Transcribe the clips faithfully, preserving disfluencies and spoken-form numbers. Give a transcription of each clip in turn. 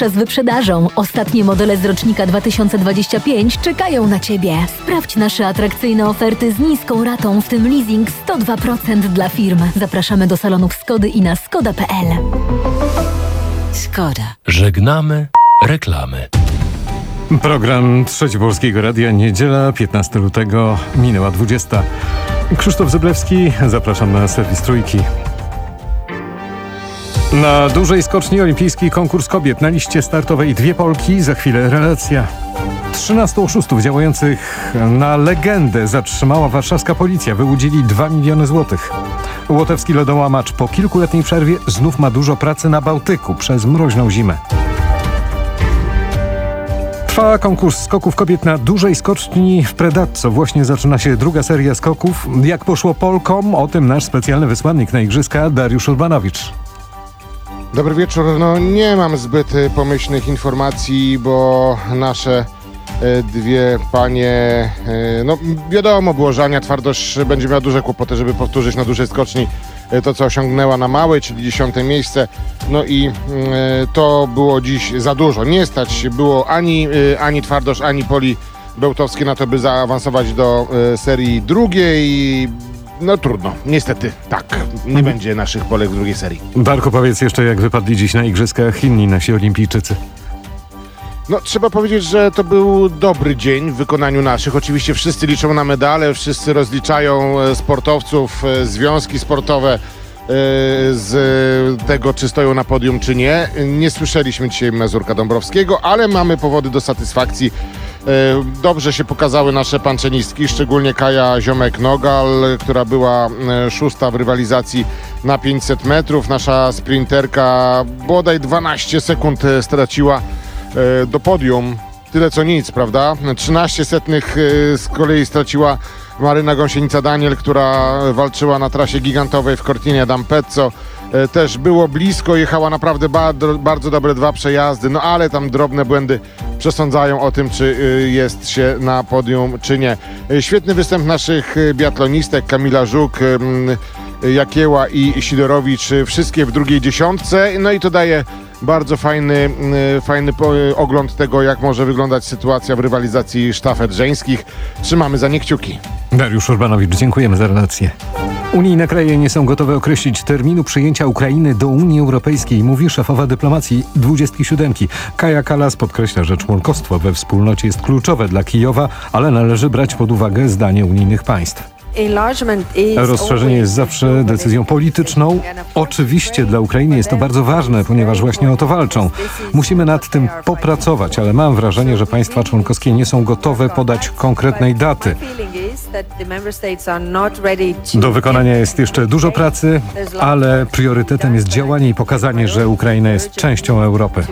Przed wyprzedażą ostatnie modele z rocznika dwa tysiące dwudziestego piątego czekają na Ciebie. Sprawdź nasze atrakcyjne oferty z niską ratą, w tym leasing sto dwa procent dla firm. Zapraszamy do salonów Skody i na skoda kropka pe el. Skoda. Żegnamy reklamy. Program Trzeci Polskiego Radia, niedziela, piętnastego lutego, minęła dwudziesta. Krzysztof Zyblewski, zapraszam na serwis Trójki. Na dużej skoczni olimpijski konkurs kobiet. Na liście startowej dwie Polki, za chwilę relacja. trzynastu oszustów działających na legendę zatrzymała warszawska policja. Wyłudzili dwa miliony złotych. Łotewski lodołamacz po kilkuletniej przerwie znów ma dużo pracy na Bałtyku przez mroźną zimę. Trwa konkurs skoków kobiet na dużej skoczni w Predazzo. Właśnie zaczyna się druga seria skoków. Jak poszło Polkom? O tym nasz specjalny wysłannik na igrzyska Dariusz Urbanowicz. Dobry wieczór. No nie mam zbyt y, pomyślnych informacji, bo nasze y, dwie panie, y, no wiadomo było, że Ania Twardosz będzie miała duże kłopoty, żeby powtórzyć na dużej skoczni y, to, co osiągnęła na małej, czyli dziesiąte miejsce. No i y, to było dziś za dużo. Nie stać było ani, y, ani Twardosz, ani Poli Bełtowskiej na to, by zaawansować do y, serii drugiej. No trudno, niestety tak, nie będzie naszych Polek w drugiej serii. Darku, powiedz jeszcze, jak wypadli dziś na igrzyskach inni nasi olimpijczycy. No trzeba powiedzieć, że to był dobry dzień w wykonaniu naszych. Oczywiście wszyscy liczą na medale, wszyscy rozliczają sportowców, związki sportowe z tego, czy stoją na podium, czy nie. Nie słyszeliśmy dzisiaj Mazurka Dąbrowskiego, ale mamy powody do satysfakcji. Dobrze się pokazały nasze panczenistki, szczególnie Kaja Ziomek-Nogal, która była szósta w rywalizacji na pięćset metrów. Nasza sprinterka bodaj dwanaście sekund straciła do podium. Tyle co nic, prawda? trzynaście setnych z kolei straciła Maryna Gąsienica-Daniel, która walczyła na trasie gigantowej w Cortina d'Ampezzo. Też było blisko, jechała naprawdę bardzo, bardzo dobre dwa przejazdy, no ale tam drobne błędy przesądzają o tym, czy jest się na podium, czy nie. Świetny występ naszych biatlonistek, Kamila Żuk, Jakieła i Sidorowicz, wszystkie w drugiej dziesiątce, no i to daje bardzo fajny, fajny ogląd tego, jak może wyglądać sytuacja w rywalizacji sztafet żeńskich. Trzymamy za nie kciuki. Dariusz Urbanowicz, dziękujemy za relację. Unijne kraje nie są gotowe określić terminu przyjęcia Ukrainy do Unii Europejskiej, mówi szefowa dyplomacji dwudziestki siódemki. Kaja Kallas podkreśla, że członkostwo we wspólnocie jest kluczowe dla Kijowa, ale należy brać pod uwagę zdanie unijnych państw. Rozszerzenie jest zawsze decyzją polityczną. Oczywiście dla Ukrainy jest to bardzo ważne, ponieważ właśnie o to walczą. Musimy nad tym popracować, ale mam wrażenie, że państwa członkowskie nie są gotowe podać konkretnej daty. Do wykonania jest jeszcze dużo pracy, ale priorytetem jest działanie i pokazanie, że Ukraina jest częścią Europy.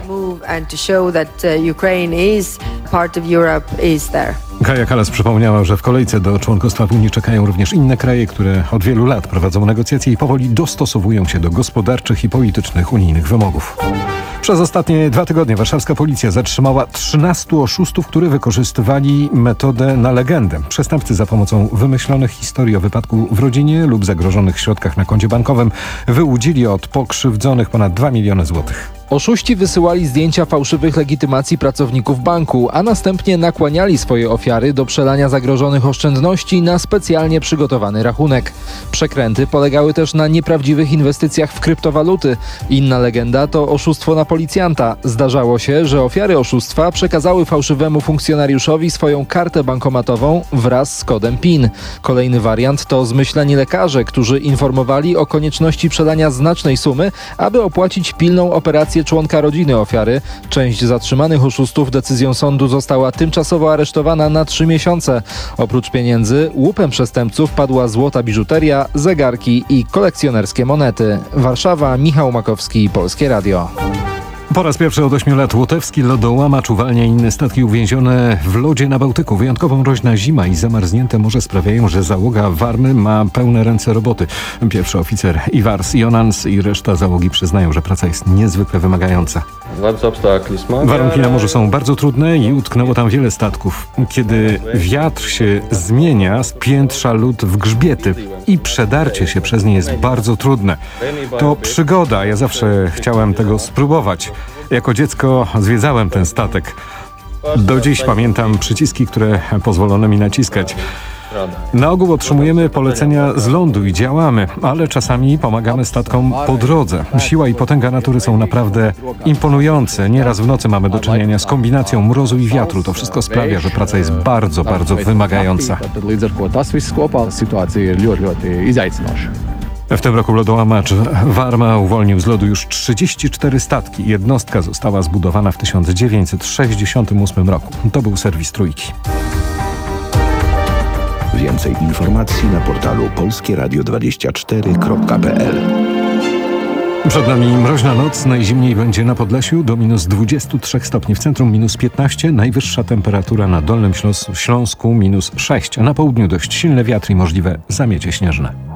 Kaja Kallas przypomniała, że w kolejce do członkostwa w Unii czekają również inne kraje, które od wielu lat prowadzą negocjacje i powoli dostosowują się do gospodarczych i politycznych unijnych wymogów. Przez ostatnie dwa tygodnie warszawska policja zatrzymała trzynastu oszustów, którzy wykorzystywali metodę na legendę. Przestępcy za pomocą wymyślonych historii o wypadku w rodzinie lub zagrożonych środkach na koncie bankowym wyłudzili od pokrzywdzonych ponad dwa miliony złotych. Oszuści wysyłali zdjęcia fałszywych legitymacji pracowników banku, a następnie nakłaniali swoje ofiary do przelania zagrożonych oszczędności na specjalnie przygotowany rachunek. Przekręty polegały też na nieprawdziwych inwestycjach w kryptowaluty. Inna legenda to oszustwo na policjanta. Zdarzało się, że ofiary oszustwa przekazały fałszywemu funkcjonariuszowi swoją kartę bankomatową wraz z kodem PIN. Kolejny wariant to zmyśleni lekarze, którzy informowali o konieczności przelania znacznej sumy, aby opłacić pilną operację członka rodziny ofiary. Część zatrzymanych oszustów decyzją sądu została tymczasowo aresztowana na trzy miesiące. Oprócz pieniędzy łupem przestępców padła złota biżuteria, zegarki i kolekcjonerskie monety. Warszawa, Michał Makowski, Polskie Radio. Po raz pierwszy od ośmiu lat łotewski lodołamacz uwalnia inne statki uwięzione w lodzie na Bałtyku. Wyjątkowo mroźna zima i zamarznięte morze sprawiają, że załoga Warmy ma pełne ręce roboty. Pierwszy oficer Iwars Jonans i reszta załogi przyznają, że praca jest niezwykle wymagająca. Warunki na morzu są bardzo trudne i utknęło tam wiele statków. Kiedy wiatr się zmienia, spiętrza lód w grzbiety i przedarcie się przez nie jest bardzo trudne. To przygoda, ja zawsze chciałem tego spróbować. Jako dziecko zwiedzałem ten statek. Do dziś pamiętam przyciski, które pozwolono mi naciskać. Na ogół otrzymujemy polecenia z lądu i działamy, ale czasami pomagamy statkom po drodze. Siła i potęga natury są naprawdę imponujące. Nieraz w nocy mamy do czynienia z kombinacją mrozu i wiatru. To wszystko sprawia, że praca jest bardzo, bardzo wymagająca. W tym roku lodołamacz Varma uwolnił z lodu już trzydzieści cztery statki. Jednostka została zbudowana w tysiąc dziewięćset sześćdziesiątym ósmym roku. To był serwis Trójki. Więcej informacji na portalu polskie radio dwadzieścia cztery kropka p l. Przed nami mroźna noc, najzimniej będzie na Podlasiu do minus dwadzieścia trzy stopni, w centrum minus piętnaście, najwyższa temperatura na Dolnym Śląs- Śląsku minus sześć, a na południu dość silny wiatr i możliwe zamiecie śnieżne.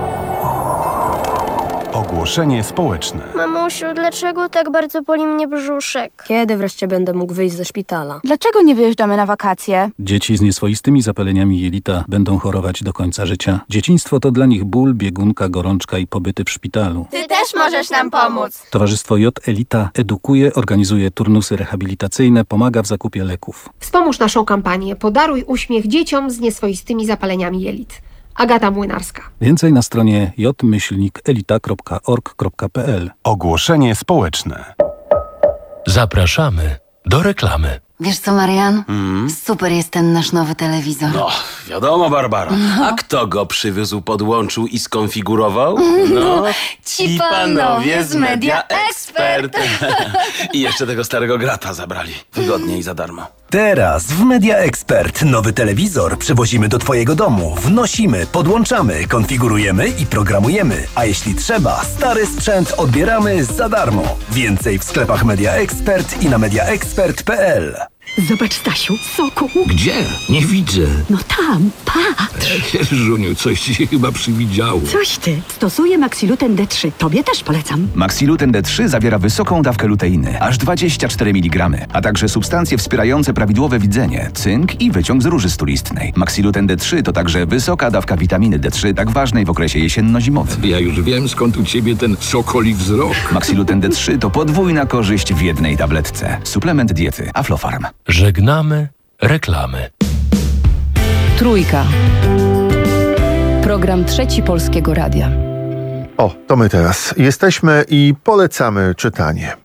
Ogłoszenie społeczne. Mamusiu, dlaczego tak bardzo boli mnie brzuszek? Kiedy wreszcie będę mógł wyjść ze szpitala? Dlaczego nie wyjeżdżamy na wakacje? Dzieci z nieswoistymi zapaleniami jelita będą chorować do końca życia. Dzieciństwo to dla nich ból, biegunka, gorączka i pobyty w szpitalu. Ty też możesz nam pomóc! Towarzystwo J Elita edukuje, organizuje turnusy rehabilitacyjne, pomaga w zakupie leków. Wspomóż naszą kampanię Podaruj uśmiech dzieciom z nieswoistymi zapaleniami jelit. Agata Młynarska. Więcej na stronie j myślnik elita kropka org kropka p l. Ogłoszenie społeczne. Zapraszamy do reklamy. Wiesz co, Marian? Mm. Super jest ten nasz nowy telewizor. No, wiadomo, Barbara. No. A kto go przywiózł, podłączył i skonfigurował? No, ci panowie z Media Expert. I jeszcze tego starego grata zabrali. Wygodnie i za darmo. Teraz w Media Expert nowy telewizor przywozimy do twojego domu. Wnosimy, podłączamy, konfigurujemy i programujemy. A jeśli trzeba, stary sprzęt odbieramy za darmo. Więcej w sklepach Media Expert i na media expert kropka p l. Zobacz, Stasiu, soku. Gdzie? Nie widzę. No tam, patrz. Żuniu, coś ci się chyba przywidziało. Coś ty. Stosuję Maxiluten D trzy. Tobie też polecam. Maxiluten D trzy zawiera wysoką dawkę luteiny, aż dwadzieścia cztery miligramy, a także substancje wspierające prawidłowe widzenie, cynk i wyciąg z róży stulistnej. Maxiluten D trzy to także wysoka dawka witaminy D trzy, tak ważnej w okresie jesienno-zimowym. Ja już wiem, skąd u ciebie ten sokoli wzrok. Maxiluten D trzy to podwójna korzyść w jednej tabletce. Suplement diety Aflofarm. Żegnamy reklamy. Trójka. Program Trzeci Polskiego Radia. O, to my teraz. Jesteśmy i polecamy czytanie.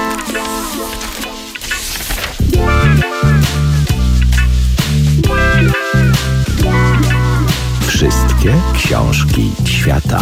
Wszystkie książki świata.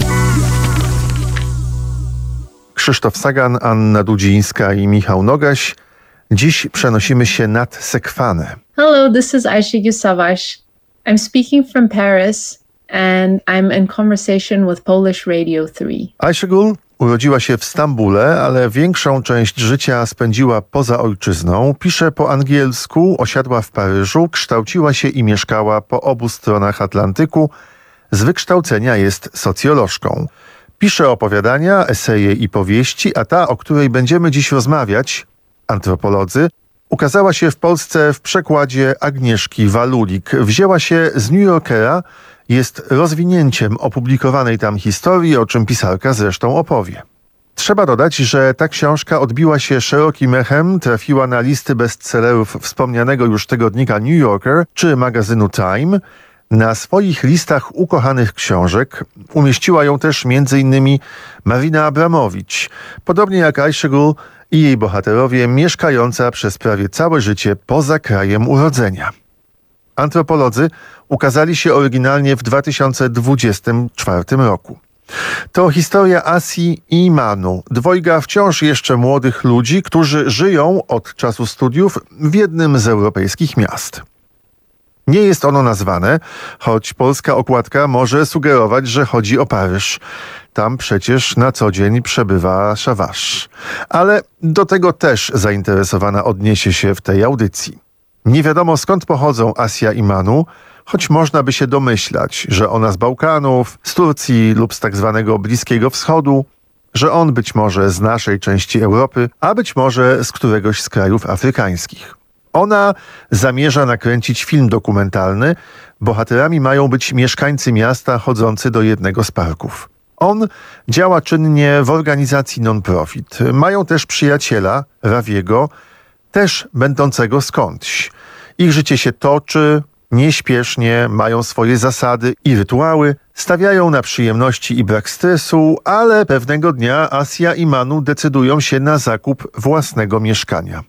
Krzysztof Sagan, Anna Dudzińska i Michał Nogaś. Dziś przenosimy się nad Sekwanę. Hello, this is Aisha Yusawash. I'm speaking from Paris and I'm in conversation with Polish Radio three. Ayşegül urodziła się w Stambule, ale większą część życia spędziła poza ojczyzną. Pisze po angielsku, osiadła w Paryżu, kształciła się i mieszkała po obu stronach Atlantyku. Z wykształcenia jest socjolożką. Pisze opowiadania, eseje i powieści, a ta, o której będziemy dziś rozmawiać, Antropolodzy, ukazała się w Polsce w przekładzie Agnieszki Walulik. Wzięła się z New Yorkera, jest rozwinięciem opublikowanej tam historii, o czym pisarka zresztą opowie. Trzeba dodać, że ta książka odbiła się szerokim echem, trafiła na listy bestsellerów wspomnianego już tygodnika New Yorker czy magazynu Time. Na swoich listach ukochanych książek umieściła ją też między innymi Marina Abramowicz, podobnie jak Ayşegül i jej bohaterowie, mieszkająca przez prawie całe życie poza krajem urodzenia. Antropolodzy ukazali się oryginalnie w dwa tysiące dwudziestym czwartym roku. To historia Asi i Imanu, dwojga wciąż jeszcze młodych ludzi, którzy żyją od czasu studiów w jednym z europejskich miast. Nie jest ono nazwane, choć polska okładka może sugerować, że chodzi o Paryż. Tam przecież na co dzień przebywa Szawasz. Ale do tego też zainteresowana odniesie się w tej audycji. Nie wiadomo skąd pochodzą Asia i Manu, choć można by się domyślać, że ona z Bałkanów, z Turcji lub z tak zwanego Bliskiego Wschodu, że on być może z naszej części Europy, a być może z któregoś z krajów afrykańskich. Ona zamierza nakręcić film dokumentalny. Bohaterami mają być mieszkańcy miasta chodzący do jednego z parków. On działa czynnie w organizacji non-profit. Mają też przyjaciela, Rawiego, też będącego skądś. Ich życie się toczy, nieśpiesznie, mają swoje zasady i rytuały, stawiają na przyjemności i brak stresu, ale pewnego dnia Asia i Manu decydują się na zakup własnego mieszkania.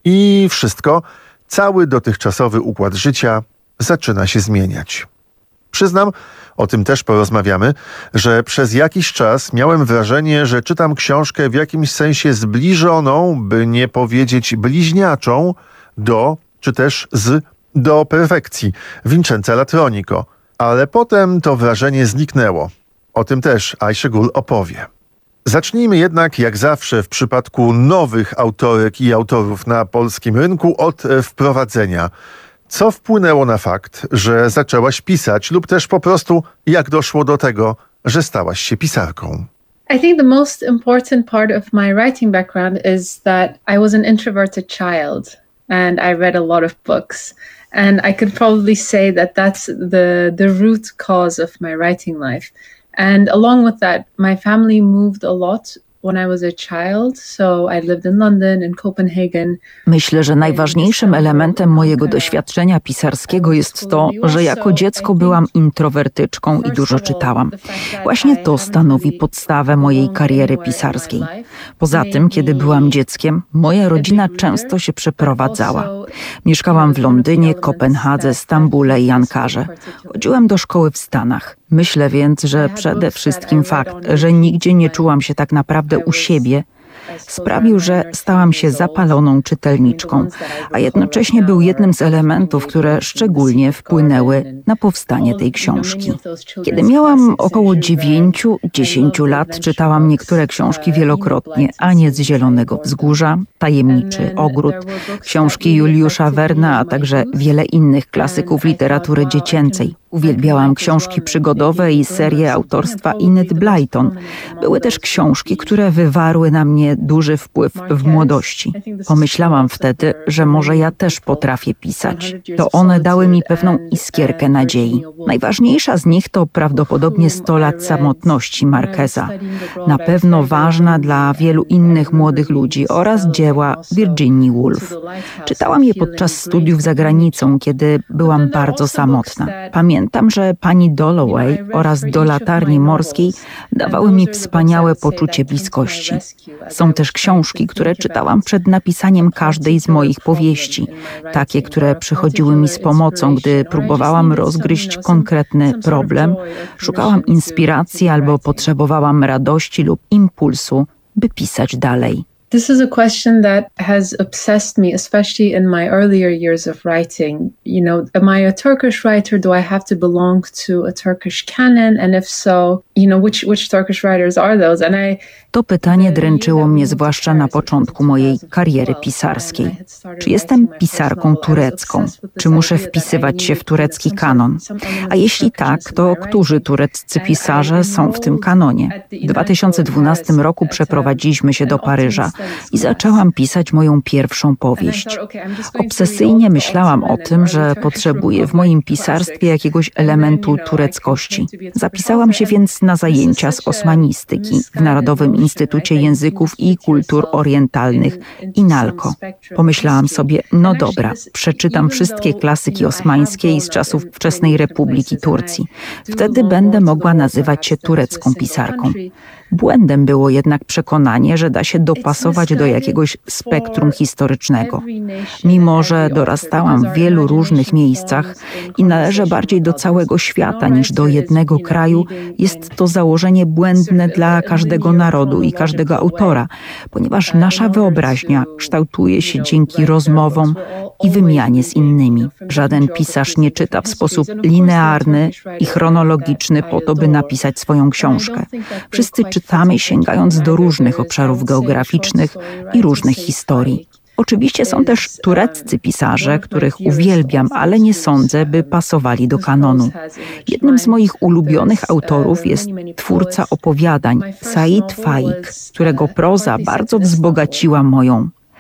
I wszystko, cały dotychczasowy układ życia zaczyna się zmieniać. Przyznam, o tym też porozmawiamy, że przez jakiś czas miałem wrażenie, że czytam książkę w jakimś sensie zbliżoną, by nie powiedzieć bliźniaczą, do, czy też z, do perfekcji Vincenza Latronico. Ale potem to wrażenie zniknęło. O tym też Aisha Gul opowie. Zacznijmy jednak, jak zawsze w przypadku nowych autorek i autorów na polskim rynku, od wprowadzenia. Co wpłynęło na fakt, że zaczęłaś pisać lub też po prostu jak doszło do tego, że stałaś się pisarką? I think the most important part of my writing background is that I was an introverted child and I read a lot of books. And I could probably say that that's the, the root cause of my writing life. And along with that, my family moved a lot when I was a child, so I lived in London and Copenhagen. Myślę, że najważniejszym elementem mojego doświadczenia pisarskiego jest to, że jako dziecko byłam introwertyczką i dużo czytałam. Właśnie to stanowi podstawę mojej kariery pisarskiej. Poza tym, kiedy byłam dzieckiem, moja rodzina często się przeprowadzała. Mieszkałam w Londynie, Kopenhadze, Stambule i Ankarze. Chodziłem do szkoły w Stanach. Myślę więc, że przede wszystkim fakt, że nigdzie nie czułam się tak naprawdę u siebie, sprawił, że stałam się zapaloną czytelniczką, a jednocześnie był jednym z elementów, które szczególnie wpłynęły na powstanie tej książki. Kiedy miałam około dziewięciu dziesięciu lat, czytałam niektóre książki wielokrotnie. Aniec z Zielonego Wzgórza, Tajemniczy Ogród, książki Juliusza Werna, a także wiele innych klasyków literatury dziecięcej. Uwielbiałam książki przygodowe i serię autorstwa Enid Blyton. Były też książki, które wywarły na mnie duży wpływ w młodości. Pomyślałam wtedy, że może ja też potrafię pisać. To one dały mi pewną iskierkę nadziei. Najważniejsza z nich to prawdopodobnie sto lat samotności Marqueza. Na pewno ważna dla wielu innych młodych ludzi oraz dzieła Virginia Woolf. Czytałam je podczas studiów za granicą, kiedy byłam bardzo samotna. Pamiętam, że pani Dalloway oraz Do latarni morskiej dawały mi wspaniałe poczucie bliskości. Są też książki, które czytałam przed napisaniem każdej z moich powieści. Takie, które przychodziły mi z pomocą, gdy próbowałam rozgryźć konkretny problem, szukałam inspiracji albo potrzebowałam radości lub impulsu, by pisać dalej. This is a question that has obsessed me, especially in my earlier years of writing. You know, am I a Turkish writer? Do I have to belong to a Turkish canon? And if so, you know, which, which Turkish writers are those? And I To pytanie dręczyło mnie zwłaszcza na początku mojej kariery pisarskiej. Czy jestem pisarką turecką? Czy muszę wpisywać się w turecki kanon? A jeśli tak, to którzy tureccy pisarze są w tym kanonie? W dwa tysiące dwunastym roku przeprowadziliśmy się do Paryża i zaczęłam pisać moją pierwszą powieść. Obsesyjnie myślałam o tym, że potrzebuję w moim pisarstwie jakiegoś elementu tureckości. Zapisałam się więc na zajęcia z osmanistyki w Narodowym Instytucie Języków i Kultur Orientalnych INALCO. Pomyślałam sobie, no dobra, przeczytam wszystkie klasyki osmańskie z czasów wczesnej Republiki Turcji. Wtedy będę mogła nazywać się turecką pisarką. Błędem było jednak przekonanie, że da się dopasować do jakiegoś spektrum historycznego. Mimo że dorastałam w wielu różnych miejscach i należę bardziej do całego świata niż do jednego kraju, jest to założenie błędne dla każdego narodu i każdego autora, ponieważ nasza wyobraźnia kształtuje się dzięki rozmowom i wymianie z innymi. Żaden pisarz nie czyta w sposób linearny i chronologiczny po to, by napisać swoją książkę. Wszyscy czytamy, sięgając do różnych obszarów geograficznych i różnych historii. Oczywiście są też tureccy pisarze, których uwielbiam, ale nie sądzę, by pasowali do kanonu. Jednym z moich ulubionych autorów jest twórca opowiadań Said Faik, którego proza bardzo wzbogaciła moją.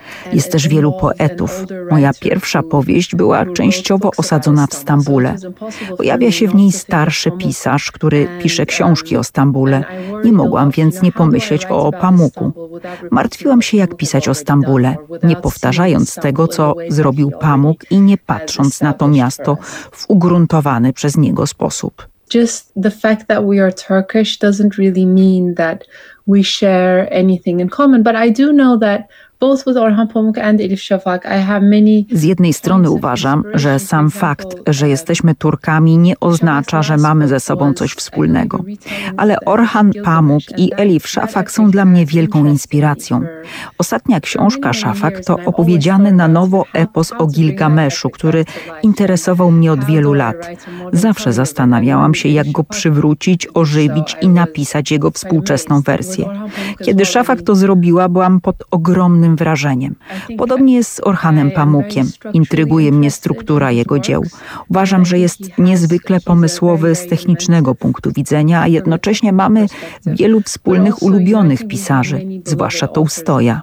Jest też wielu poetów. Moja pierwsza powieść była częściowo osadzona w Stambule. Pojawia się w niej starszy pisarz, który pisze książki o Stambule. Nie mogłam więc nie pomyśleć o Pamuku. Martwiłam się, jak pisać o Stambule, nie powtarzając tego, co zrobił Pamuk i nie patrząc na to miasto w ugruntowany przez niego sposób. Just the fact that we are Turkish doesn't really mean that we share anything in common, but I do know that both with Orhan Pamuk and Elif Shafak, I have many... Z jednej strony uważam, że sam fakt, że jesteśmy Turkami, nie oznacza, że mamy ze sobą coś wspólnego. Ale Orhan Pamuk i Elif Shafak są dla mnie wielką inspiracją. Ostatnia książka Shafak to opowiedziany na nowo epos o Gilgameszu, który interesował mnie od wielu lat. Zawsze zastanawiałam się, jak go przywrócić, ożywić i napisać jego współczesną wersję. Kiedy Shafak to zrobiła, byłam pod ogromnym wrażeniem. Podobnie jest z Orhanem Pamukiem. Intryguje mnie struktura jego dzieł. Uważam, że jest niezwykle pomysłowy z technicznego punktu widzenia, a jednocześnie mamy wielu wspólnych ulubionych pisarzy, zwłaszcza Tołstoja.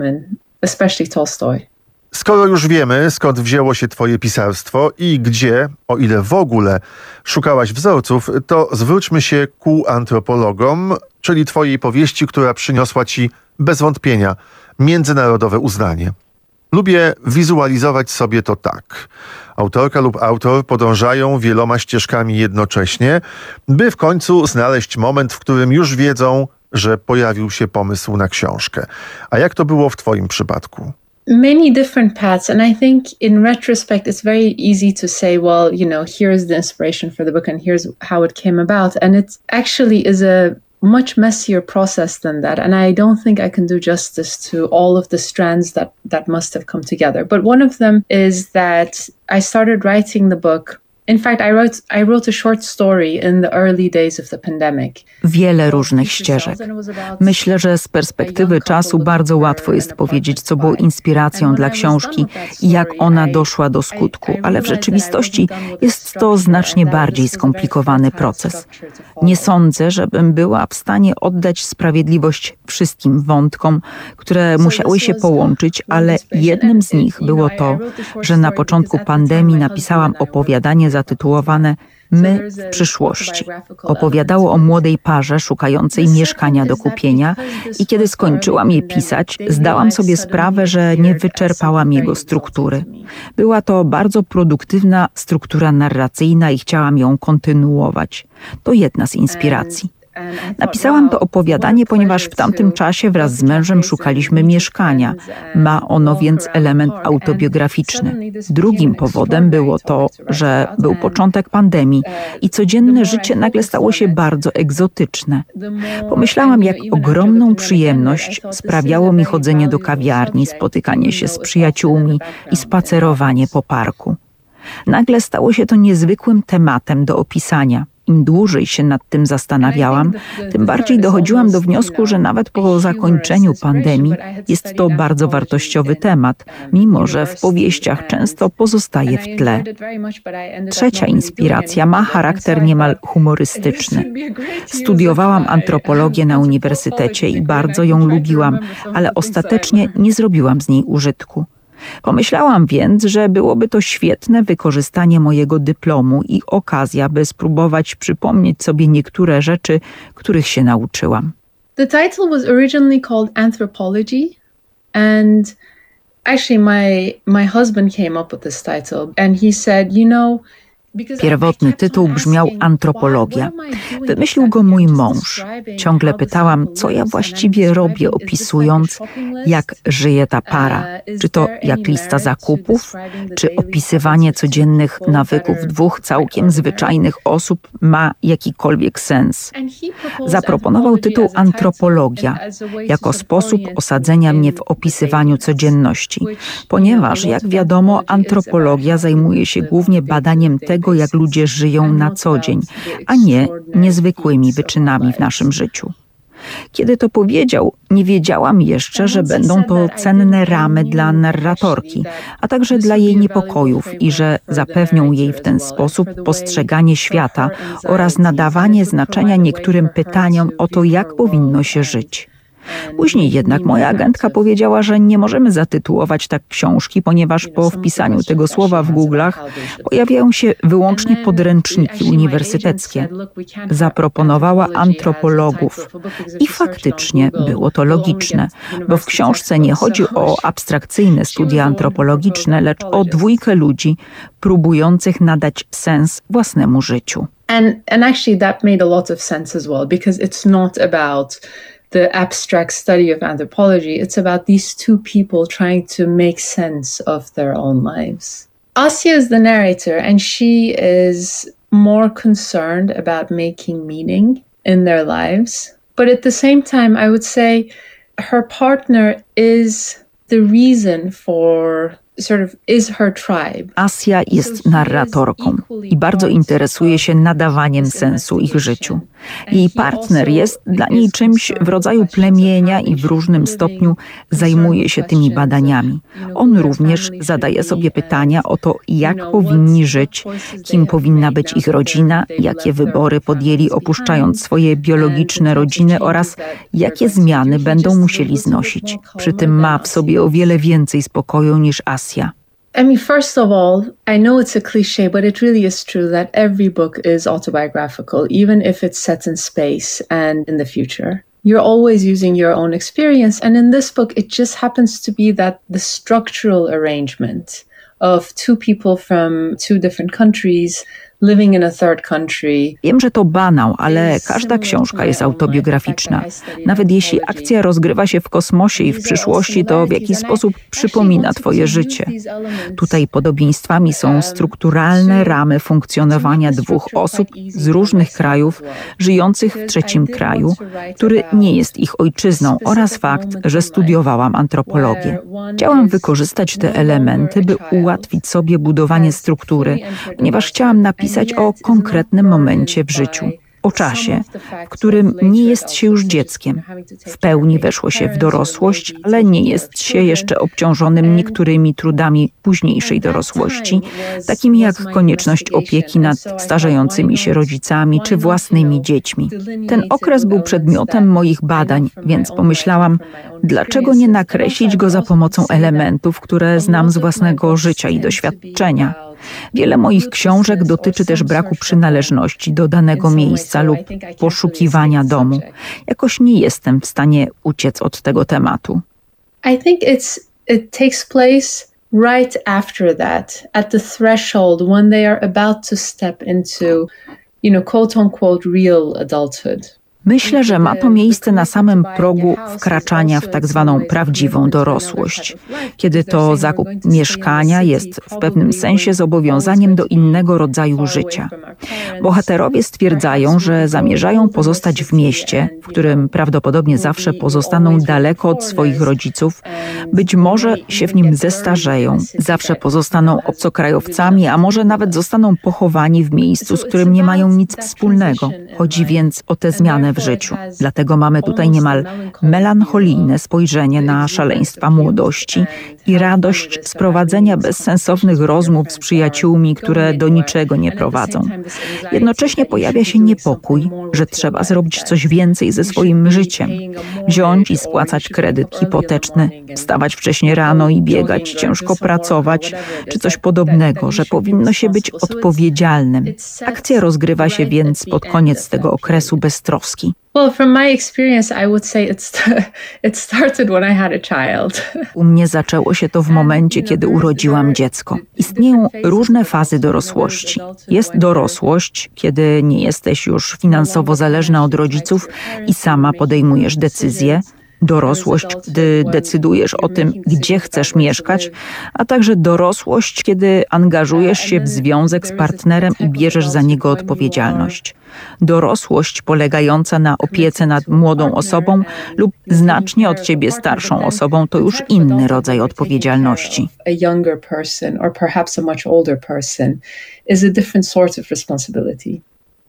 Skoro już wiemy, skąd wzięło się twoje pisarstwo i gdzie, o ile w ogóle, szukałaś wzorców, to zwróćmy się ku antropologom, czyli twojej powieści, która przyniosła ci bez wątpienia międzynarodowe uznanie. Lubię wizualizować sobie to tak. Autorka lub autor podążają wieloma ścieżkami jednocześnie, by w końcu znaleźć moment, w którym już wiedzą, że pojawił się pomysł na książkę. A jak to było w twoim przypadku? Many different paths, and I think in retrospect it's very easy to say, well, you know, here's the inspiration for the book and here's how it came about, and it actually is a much messier process than that, and I don't think I can do justice to all of the strands that that must have come together. But one of them is that I started writing the book. In fact, I wrote I wrote a short story in the early days of the pandemic. Wiele różnych ścieżek. Myślę, że z perspektywy czasu bardzo łatwo jest powiedzieć, co było inspiracją dla książki i jak ona doszła do skutku, ale w rzeczywistości jest to znacznie bardziej skomplikowany proces. Nie sądzę, żebym była w stanie oddać sprawiedliwość wszystkim wątkom, które musiały się połączyć, ale jednym z nich było to, że na początku pandemii napisałam opowiadanie zatytułowane My w przyszłości. Opowiadało o młodej parze szukającej mieszkania do kupienia i kiedy skończyłam je pisać, zdałam sobie sprawę, że nie wyczerpałam jego struktury. Była to bardzo produktywna struktura narracyjna i chciałam ją kontynuować. To jedna z inspiracji. Napisałam to opowiadanie, ponieważ w tamtym czasie wraz z mężem szukaliśmy mieszkania. Ma ono więc element autobiograficzny. Drugim powodem było to, że był początek pandemii i codzienne życie nagle stało się bardzo egzotyczne. Pomyślałam, jak ogromną przyjemność sprawiało mi chodzenie do kawiarni, spotykanie się z przyjaciółmi i spacerowanie po parku. Nagle stało się to niezwykłym tematem do opisania. Im dłużej się nad tym zastanawiałam, tym bardziej dochodziłam do wniosku, że nawet po zakończeniu pandemii jest to bardzo wartościowy temat, mimo że w powieściach często pozostaje w tle. Trzecia inspiracja ma charakter niemal humorystyczny. Studiowałam antropologię na uniwersytecie i bardzo ją lubiłam, ale ostatecznie nie zrobiłam z niej użytku. Pomyślałam więc, że byłoby to świetne wykorzystanie mojego dyplomu i okazja, by spróbować przypomnieć sobie niektóre rzeczy, których się nauczyłam. The title was originally called Anthropology, and actually my my husband came up with this title and he said, you know, Pierwotny tytuł brzmiał Antropologia. Wymyślił go mój mąż. Ciągle pytałam, co ja właściwie robię, opisując, jak żyje ta para. Czy to jak lista zakupów, czy opisywanie codziennych nawyków dwóch całkiem zwyczajnych osób ma jakikolwiek sens. Zaproponował tytuł Antropologia jako sposób osadzenia mnie w opisywaniu codzienności, ponieważ, jak wiadomo, antropologia zajmuje się głównie badaniem tego, jak ludzie żyją na co dzień, a nie niezwykłymi wyczynami w naszym życiu. Kiedy to powiedział, nie wiedziałam jeszcze, że będą to cenne ramy dla narratorki, a także dla jej niepokojów i że zapewnią jej w ten sposób postrzeganie świata oraz nadawanie znaczenia niektórym pytaniom o to, jak powinno się żyć. Później jednak moja agentka powiedziała, że nie możemy zatytułować tak książki, ponieważ po wpisaniu tego słowa w Google'ach pojawiają się wyłącznie podręczniki uniwersyteckie. Zaproponowała antropologów. I faktycznie było to logiczne, bo w książce nie chodzi o abstrakcyjne studia antropologiczne, lecz o dwójkę ludzi próbujących nadać sens własnemu życiu. And and actually that made a lot of sense as well, because it's not about the abstract study of anthropology. It's about these two people trying to make sense of their own lives. Asya is the narrator, and she is more concerned about making meaning in their lives. But at the same time, I would say her partner is the reason for sort of is her tribe. Asja jest narratorką i bardzo interesuje się nadawaniem sensu ich życiu. Jej partner jest dla niej czymś w rodzaju plemienia i w różnym stopniu zajmuje się tymi badaniami. On również zadaje sobie pytania o to, jak powinni żyć, kim powinna być ich rodzina, jakie wybory podjęli opuszczając swoje biologiczne rodziny oraz jakie zmiany będą musieli znosić. Przy tym ma w sobie o wiele więcej spokoju niż Asja. I mean, first of all, I know it's a cliché, but it really is true that every book is autobiographical, even if it's set in space and in the future. You're always using your own experience, and in this book, it just happens to be that the structural arrangement of two people from two different countries living in a third country. Wiem, że to banał, ale każda książka jest autobiograficzna. Nawet jeśli akcja rozgrywa się w kosmosie i w przyszłości, to w jakiś sposób przypomina twoje życie. Tutaj podobieństwami są strukturalne ramy funkcjonowania dwóch osób z różnych krajów, żyjących w trzecim kraju, który nie jest ich ojczyzną, oraz fakt, że studiowałam antropologię. Chciałam wykorzystać te elementy, by ułatwić sobie budowanie struktury, ponieważ chciałam napisać o konkretnym momencie w życiu, o czasie, w którym nie jest się już dzieckiem. W pełni weszło się w dorosłość, ale nie jest się jeszcze obciążonym niektórymi trudami późniejszej dorosłości, takimi jak konieczność opieki nad starzejącymi się rodzicami czy własnymi dziećmi. Ten okres był przedmiotem moich badań, więc pomyślałam, dlaczego nie nakreślić go za pomocą elementów, które znam z własnego życia i doświadczenia. Wiele moich książek dotyczy też braku przynależności do danego miejsca lub poszukiwania domu. Jakoś nie jestem w stanie uciec od tego tematu. I think it's it takes place right after that, at the threshold when they are about to step into, you know, quote unquote real adulthood. Myślę, że ma to miejsce na samym progu wkraczania w tak zwaną prawdziwą dorosłość, kiedy to zakup mieszkania jest w pewnym sensie zobowiązaniem do innego rodzaju życia. Bohaterowie stwierdzają, że zamierzają pozostać w mieście, w którym prawdopodobnie zawsze pozostaną daleko od swoich rodziców, być może się w nim zestarzeją, zawsze pozostaną obcokrajowcami, a może nawet zostaną pochowani w miejscu, z którym nie mają nic wspólnego. Chodzi więc o tę zmianę w życiu. Dlatego mamy tutaj niemal melancholijne spojrzenie na szaleństwa młodości i radość z prowadzenia bezsensownych rozmów z przyjaciółmi, które do niczego nie prowadzą. Jednocześnie pojawia się niepokój, że trzeba zrobić coś więcej ze swoim życiem. Wziąć i spłacać kredyt hipoteczny, wstawać wcześnie rano i biegać, ciężko pracować, czy coś podobnego, że powinno się być odpowiedzialnym. Akcja rozgrywa się więc pod koniec tego okresu beztroski. Well, from my experience, I would say it, st- it started when I had a child. U mnie zaczęło się to w momencie, kiedy urodziłam dziecko. Istnieją różne fazy dorosłości. Jest dorosłość, kiedy nie jesteś już finansowo zależna od rodziców i sama podejmujesz decyzje. Dorosłość, gdy decydujesz o tym, gdzie chcesz mieszkać, a także dorosłość, kiedy angażujesz się w związek z partnerem i bierzesz za niego odpowiedzialność. Dorosłość polegająca na opiece nad młodą osobą lub znacznie od ciebie starszą osobą to już inny rodzaj odpowiedzialności.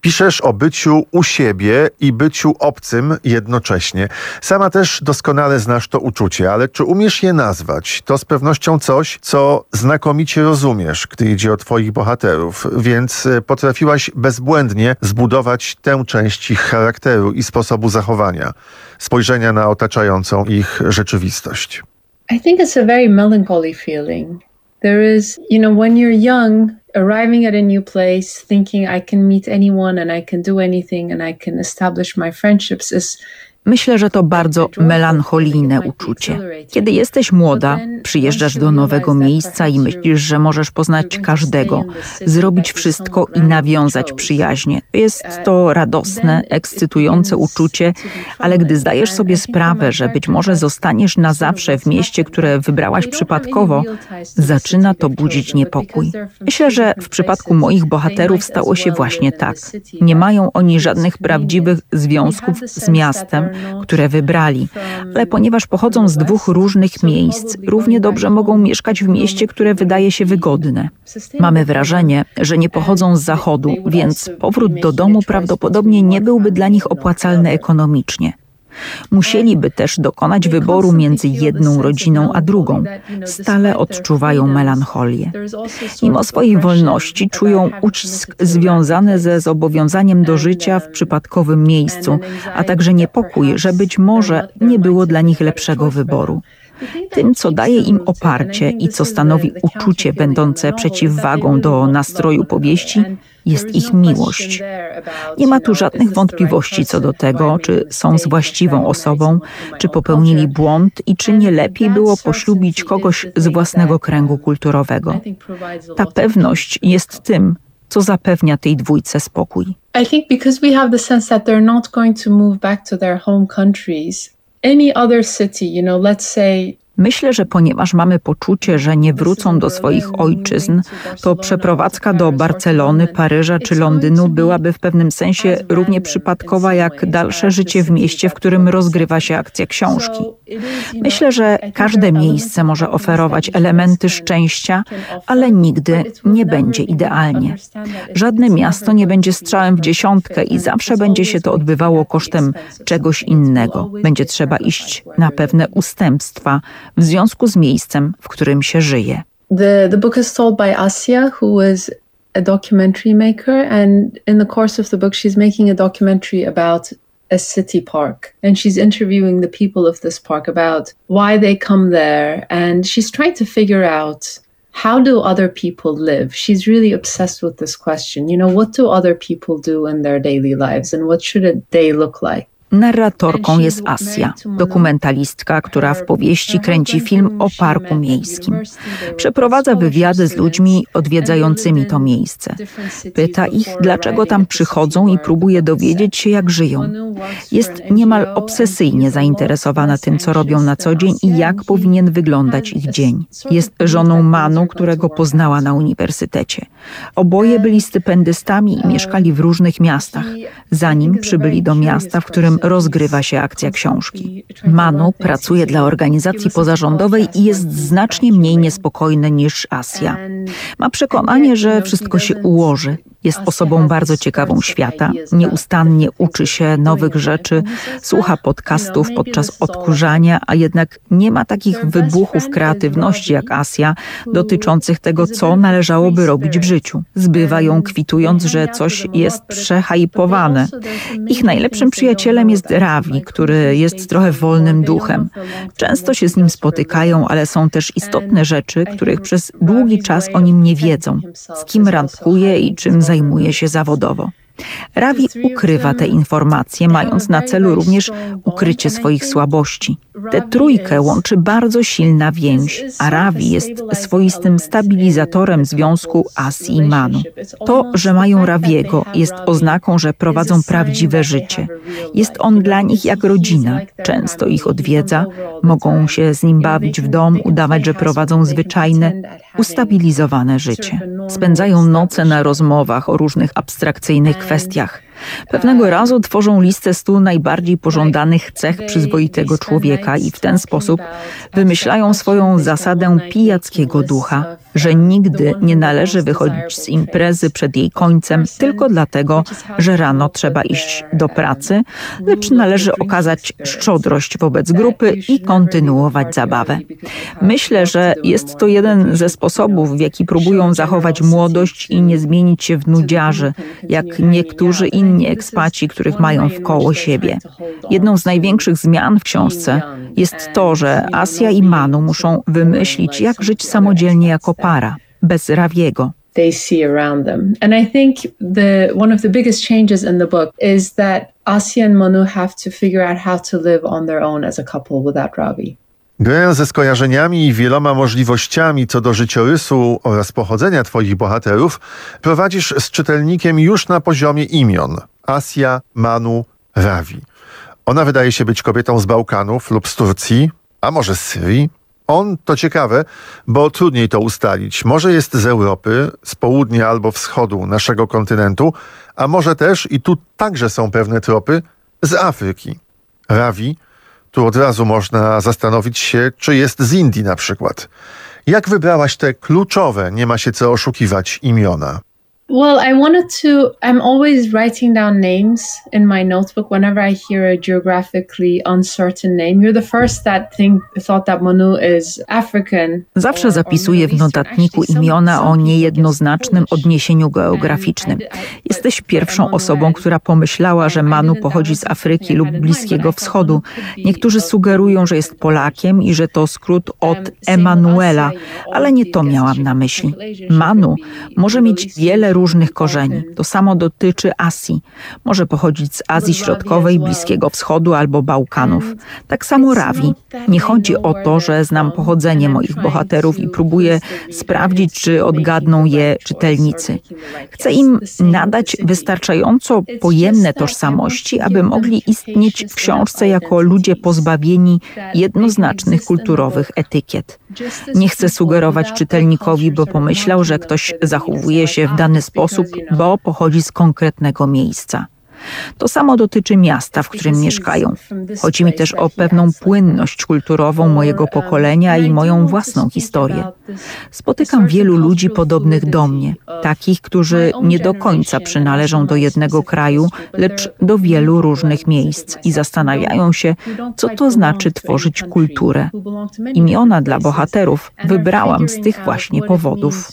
Piszesz o byciu u siebie i byciu obcym jednocześnie. Sama też doskonale znasz to uczucie, ale czy umiesz je nazwać? To z pewnością coś, co znakomicie rozumiesz, gdy idzie o twoich bohaterów, więc potrafiłaś bezbłędnie zbudować tę część ich charakteru i sposobu zachowania, spojrzenia na otaczającą ich rzeczywistość. I think it's a very melancholy feeling. There is, you know, when you're young, arriving at a new place, thinking I can meet anyone and I can do anything and I can establish my friendships is Myślę, że to bardzo melancholijne uczucie. Kiedy jesteś młoda, przyjeżdżasz do nowego miejsca i myślisz, że możesz poznać każdego, zrobić wszystko i nawiązać przyjaźnie. Jest to radosne, ekscytujące uczucie, ale gdy zdajesz sobie sprawę, że być może zostaniesz na zawsze w mieście, które wybrałaś przypadkowo, zaczyna to budzić niepokój. Myślę, że w przypadku moich bohaterów stało się właśnie tak. Nie mają oni żadnych prawdziwych związków z miastem, które wybrali, ale ponieważ pochodzą z dwóch różnych miejsc, równie dobrze mogą mieszkać w mieście, które wydaje się wygodne. Mamy wrażenie, że nie pochodzą z zachodu, więc powrót do domu prawdopodobnie nie byłby dla nich opłacalny ekonomicznie. Musieliby też dokonać wyboru między jedną rodziną a drugą. Stale odczuwają melancholię. Mimo swojej wolności czują ucisk związany ze zobowiązaniem do życia w przypadkowym miejscu, a także niepokój, że być może nie było dla nich lepszego wyboru. Tym, co daje im oparcie i co stanowi uczucie będące przeciwwagą do nastroju powieści, jest ich miłość. Nie ma tu żadnych wątpliwości co do tego, czy są z właściwą osobą, czy popełnili błąd i czy nie lepiej było poślubić kogoś z własnego kręgu kulturowego. Ta pewność jest tym, co zapewnia tej dwójce spokój. I think because we have the sense that they're not going to move back to their home countries, any other city, you know, let's say Myślę, że ponieważ mamy poczucie, że nie wrócą do swoich ojczyzn, to przeprowadzka do Barcelony, Paryża czy Londynu byłaby w pewnym sensie równie przypadkowa jak dalsze życie w mieście, w którym rozgrywa się akcja książki. Myślę, że każde miejsce może oferować elementy szczęścia, ale nigdy nie będzie idealnie. Żadne miasto nie będzie strzałem w dziesiątkę i zawsze będzie się to odbywało kosztem czegoś innego. Będzie trzeba iść na pewne ustępstwa w związku z miejscem, w którym się żyje. The, the book is told by Asia, who is a documentary maker, and in the course of the book she's making a documentary about a city park, and she's interviewing the people of this park about why they come there, and she's trying to figure out how do other people live. She's really obsessed with this question, you know, what do other people do in their daily lives and what should a day look like? Narratorką jest Asia, dokumentalistka, która w powieści kręci film o parku miejskim. Przeprowadza wywiady z ludźmi odwiedzającymi to miejsce. Pyta ich, dlaczego tam przychodzą i próbuje dowiedzieć się, jak żyją. Jest niemal obsesyjnie zainteresowana tym, co robią na co dzień i jak powinien wyglądać ich dzień. Jest żoną Manu, którego poznała na uniwersytecie. Oboje byli stypendystami i mieszkali w różnych miastach, zanim przybyli do miasta, w którym rozgrywa się akcja książki. Manu pracuje dla organizacji pozarządowej i jest znacznie mniej niespokojny niż Asia. Ma przekonanie, że wszystko się ułoży. Jest osobą bardzo ciekawą świata, nieustannie uczy się nowych rzeczy, słucha podcastów podczas odkurzania, a jednak nie ma takich wybuchów kreatywności jak Asia dotyczących tego, co należałoby robić w życiu. Zbywa ją kwitując, że coś jest przehypowane. Ich najlepszym przyjacielem jest Ravi, który jest trochę wolnym duchem. Często się z nim spotykają, ale są też istotne rzeczy, których przez długi czas o nim nie wiedzą. Z kim randkuje i czym zajmuje się zawodowo. Ravi ukrywa te informacje, mając na celu również ukrycie swoich słabości. Tę trójkę łączy bardzo silna więź, a Ravi jest swoistym stabilizatorem związku Asii i Manu. To, że mają Raviego, jest oznaką, że prowadzą prawdziwe życie. Jest on dla nich jak rodzina. Często ich odwiedza, mogą się z nim bawić w domu, udawać, że prowadzą zwyczajne, ustabilizowane życie. Spędzają noce na rozmowach o różnych abstrakcyjnych kwestiach. Pewnego razu tworzą listę stu najbardziej pożądanych cech przyzwoitego człowieka i w ten sposób wymyślają swoją zasadę pijackiego ducha. że nigdy nie należy wychodzić z imprezy przed jej końcem tylko dlatego, że rano trzeba iść do pracy, lecz należy okazać szczodrość wobec grupy i kontynuować zabawę. Myślę, że jest to jeden ze sposobów, w jaki próbują zachować młodość i nie zmienić się w nudziarzy, jak niektórzy inni ekspaci, których mają wkoło siebie. Jedną z największych zmian w książce jest to, że Asia i Manu muszą wymyślić, jak żyć samodzielnie jako para, bez Raviego. They see around them. And I think the one of the biggest changes in the book is that Asia and Manu have to figure out how to live on their own as a couple without Ravi. Grę ze skojarzeniami i wieloma możliwościami co do życiorysu oraz pochodzenia twoich bohaterów prowadzisz z czytelnikiem już na poziomie imion. Asia, Manu, Ravi. Ona wydaje się być kobietą z Bałkanów lub z Turcji, a może z Syrii. On, to ciekawe, bo trudniej to ustalić. Może jest z Europy, z południa albo wschodu naszego kontynentu, a może też, i tu także są pewne tropy, z Afryki. Ravi, tu od razu można zastanowić się, czy jest z Indii na przykład. Jak wybrałaś te kluczowe, nie ma się co oszukiwać, imiona? Well, I wanted to, I'm always writing down names in my notebook whenever I hear a geographically uncertain name. You're the first that think, thought that Manu is African. Zawsze zapisuję w notatniku imiona o niejednoznacznym odniesieniu geograficznym. Jesteś pierwszą osobą, która pomyślała, że Manu pochodzi z Afryki lub Bliskiego Wschodu. Niektórzy sugerują, że jest Polakiem i że to skrót od Emanuela, ale nie to miałam na myśli. Manu może mieć wiele różnych korzeni. To samo dotyczy Asji. Może pochodzić z Azji Środkowej, Bliskiego Wschodu albo Bałkanów. Tak samo Ravi. Nie chodzi o to, że znam pochodzenie moich bohaterów i próbuję sprawdzić, czy odgadną je czytelnicy. Chcę im nadać wystarczająco pojemne tożsamości, aby mogli istnieć w książce jako ludzie pozbawieni jednoznacznych kulturowych etykiet. Nie chcę sugerować czytelnikowi, bo pomyślał, że ktoś zachowuje się w dany sposób, bo pochodzi z konkretnego miejsca. To samo dotyczy miasta, w którym mieszkają. Chodzi mi też o pewną płynność kulturową mojego pokolenia i moją własną historię. Spotykam wielu ludzi podobnych do mnie, takich, którzy nie do końca przynależą do jednego kraju, lecz do wielu różnych miejsc i zastanawiają się, co to znaczy tworzyć kulturę. Imiona dla bohaterów wybrałam z tych właśnie powodów.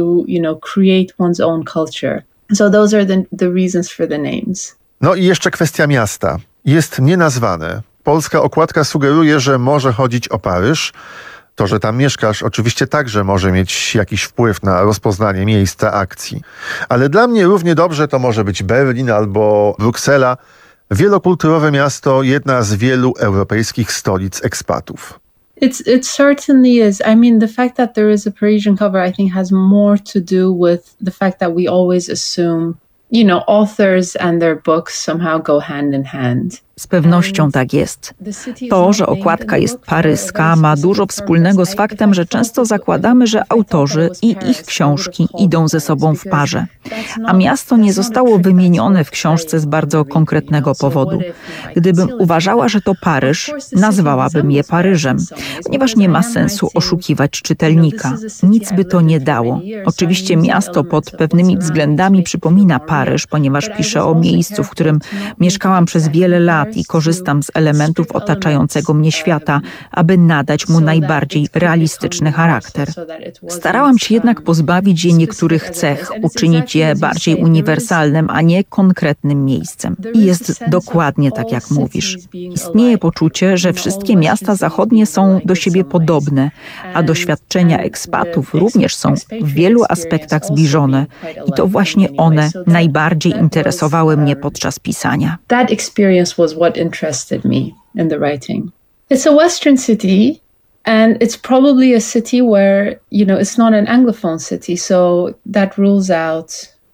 So those are the, the reasons for the names. No i jeszcze kwestia miasta. Jest nienazwane. Polska okładka sugeruje, że może chodzić o Paryż. To, że tam mieszkasz, oczywiście także może mieć jakiś wpływ na rozpoznanie miejsca akcji. Ale dla mnie równie dobrze to może być Berlin albo Bruksela. Wielokulturowe miasto, jedna z wielu europejskich stolic ekspatów. It's it certainly is. I mean, the fact that there is a Parisian cover, I think, has more to do with the fact that we always assume, you know, authors and their books somehow go hand in hand. Z pewnością tak jest. To, że okładka jest paryska, ma dużo wspólnego z faktem, że często zakładamy, że autorzy i ich książki idą ze sobą w parze. A miasto nie zostało wymienione w książce z bardzo konkretnego powodu. Gdybym uważała, że to Paryż, nazwałabym je Paryżem, ponieważ nie ma sensu oszukiwać czytelnika. Nic by to nie dało. Oczywiście miasto pod pewnymi względami przypomina Paryż, ponieważ piszę o miejscu, w którym mieszkałam przez wiele lat i korzystam z elementów otaczającego mnie świata, aby nadać mu najbardziej realistyczny charakter. Starałam się jednak pozbawić je niektórych cech, uczynić je bardziej uniwersalnym, a nie konkretnym miejscem. I jest dokładnie tak, jak mówisz. Istnieje poczucie, że wszystkie miasta zachodnie są do siebie podobne, a doświadczenia ekspatów również są w wielu aspektach zbliżone. I to właśnie one najbardziej interesowały mnie podczas pisania. That experience was what interested me in the writing. It's a Western city, and it's probably a city where, you know, it's not an Anglophone city, so that rules out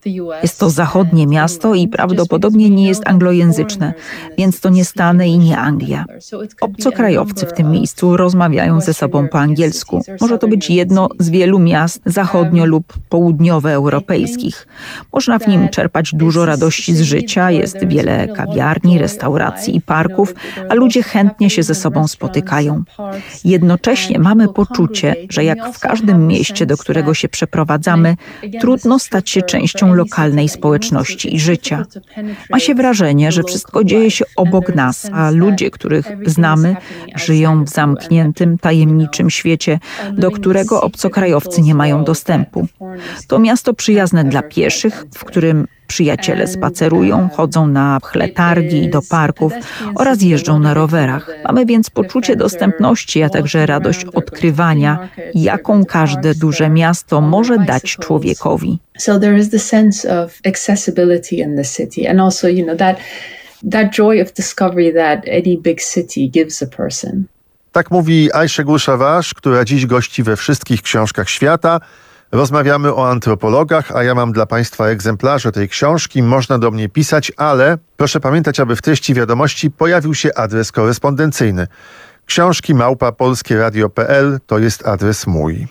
Jest to zachodnie miasto i prawdopodobnie nie jest anglojęzyczne, więc to nie Stany i nie Anglia. Obcokrajowcy w tym miejscu rozmawiają ze sobą po angielsku. Może to być jedno z wielu miast zachodnio- lub południowoeuropejskich. Można w nim czerpać dużo radości z życia, jest wiele kawiarni, restauracji i parków, a ludzie chętnie się ze sobą spotykają. Jednocześnie mamy poczucie, że jak w każdym mieście, do którego się przeprowadzamy, trudno stać się częścią lokalnej społeczności i życia. Ma się wrażenie, że wszystko dzieje się obok nas, a ludzie, których znamy, żyją w zamkniętym, tajemniczym świecie, do którego obcokrajowcy nie mają dostępu. To miasto przyjazne dla pieszych, w którym przyjaciele spacerują, chodzą na pchletargi i do parków oraz jeżdżą na rowerach. Mamy więc poczucie dostępności, a także radość odkrywania, jaką każde duże miasto może dać człowiekowi. So there is the sense of accessibility in the city and also, you know, that that joy of discovery that any big city gives a person. Tak mówi Ayşegul Şavaş, która dziś gości we wszystkich książkach świata. Rozmawiamy o antropologach, a ja mam dla Państwa egzemplarze tej książki. Można do mnie pisać, ale proszę pamiętać, aby w treści wiadomości pojawił się adres korespondencyjny. Książki małpa polskie radio kropka p l to jest adres mój.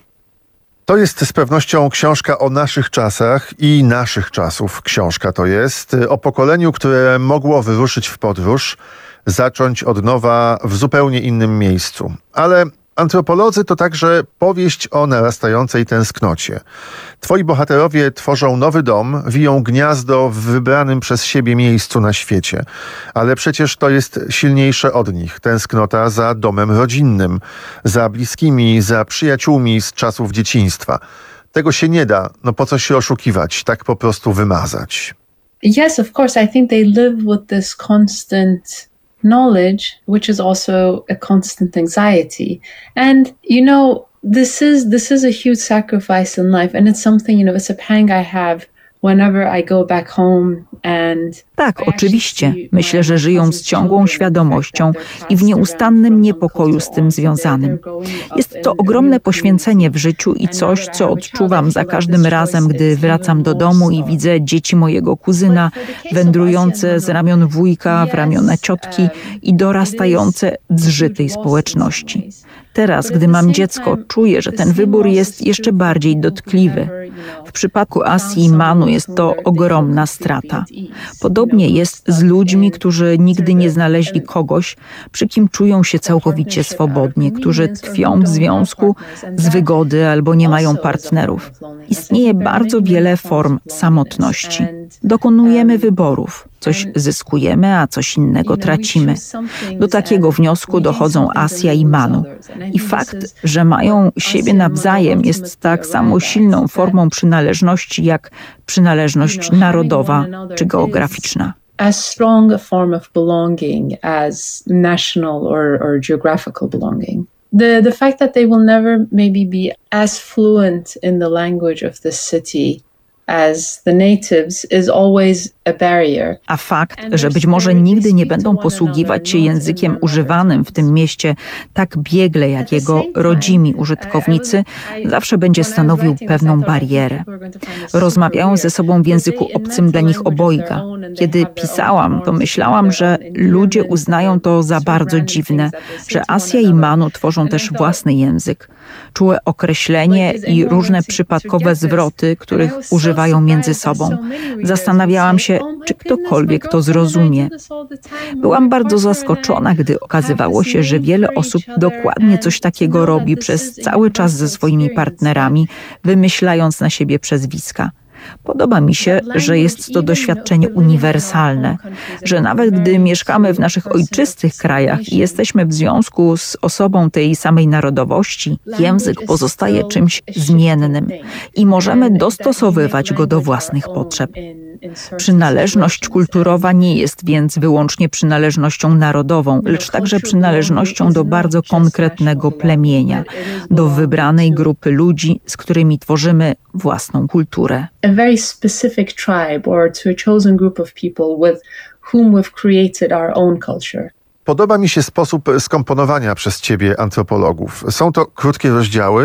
To jest z pewnością książka o naszych czasach i naszych czasów. Książka to jest o pokoleniu, które mogło wyruszyć w podróż, zacząć od nowa w zupełnie innym miejscu. Ale antropolodzy to także powieść o narastającej tęsknocie. Twoi bohaterowie tworzą nowy dom, wiją gniazdo w wybranym przez siebie miejscu na świecie. Ale przecież to jest silniejsze od nich. Tęsknota za domem rodzinnym, za bliskimi, za przyjaciółmi z czasów dzieciństwa. Tego się nie da, no po co się oszukiwać, tak po prostu wymazać. Yes, of course. I think they live with this constant knowledge, which is also a constant anxiety. And, you know, this is this is a huge sacrifice in life, and it's something, you know, it's a pang I have whenever I go back home and Tak, oczywiście. Myślę, że żyją z ciągłą świadomością i w nieustannym niepokoju z tym związanym. Jest to ogromne poświęcenie w życiu i coś, co odczuwam za każdym razem, gdy wracam do domu i widzę dzieci mojego kuzyna wędrujące z ramion wujka w ramiona ciotki i dorastające w zżytej społeczności. Teraz, gdy mam dziecko, czuję, że ten wybór jest jeszcze bardziej dotkliwy. W przypadku Asji i Manu jest to ogromna strata. Podobnie jest z ludźmi, którzy nigdy nie znaleźli kogoś, przy kim czują się całkowicie swobodnie, którzy tkwią w związku z wygody albo nie mają partnerów. Istnieje bardzo wiele form samotności. Dokonujemy wyborów. Coś zyskujemy, a coś innego tracimy. Do takiego wniosku dochodzą Asja i Manu. I fakt, że mają siebie nawzajem, jest tak samo silną formą przynależności, jak przynależność narodowa czy geograficzna. As strong a form of belonging as national or, or geographical belonging. The, the fact that they will never maybe be as fluent in the language of this city as the natives is always a barrier. A fakt, że być może nigdy nie będą posługiwać się językiem używanym w tym mieście tak biegle jak jego rodzimi użytkownicy, zawsze będzie stanowił pewną barierę. Rozmawiają ze sobą w języku obcym dla nich obojga. Kiedy pisałam, to myślałam, że ludzie uznają to za bardzo dziwne, że Asja i Manu tworzą też własny język. Czułe określenie i różne przypadkowe zwroty, których używają między sobą. Zastanawiałam się, czy ktokolwiek to zrozumie. Byłam bardzo zaskoczona, gdy okazywało się, że wiele osób dokładnie coś takiego robi przez cały czas ze swoimi partnerami, wymyślając na siebie przezwiska. Podoba mi się, że jest to doświadczenie uniwersalne, że nawet gdy mieszkamy w naszych ojczystych krajach i jesteśmy w związku z osobą tej samej narodowości, język pozostaje czymś zmiennym i możemy dostosowywać go do własnych potrzeb. Przynależność kulturowa nie jest więc wyłącznie przynależnością narodową, lecz także przynależnością do bardzo konkretnego plemienia, do wybranej grupy ludzi, z którymi tworzymy własną kulturę. A very specific tribe or to a chosen group of people with whom we've created our own culture. Podoba mi się sposób skomponowania przez ciebie antropologów. Są to krótkie rozdziały,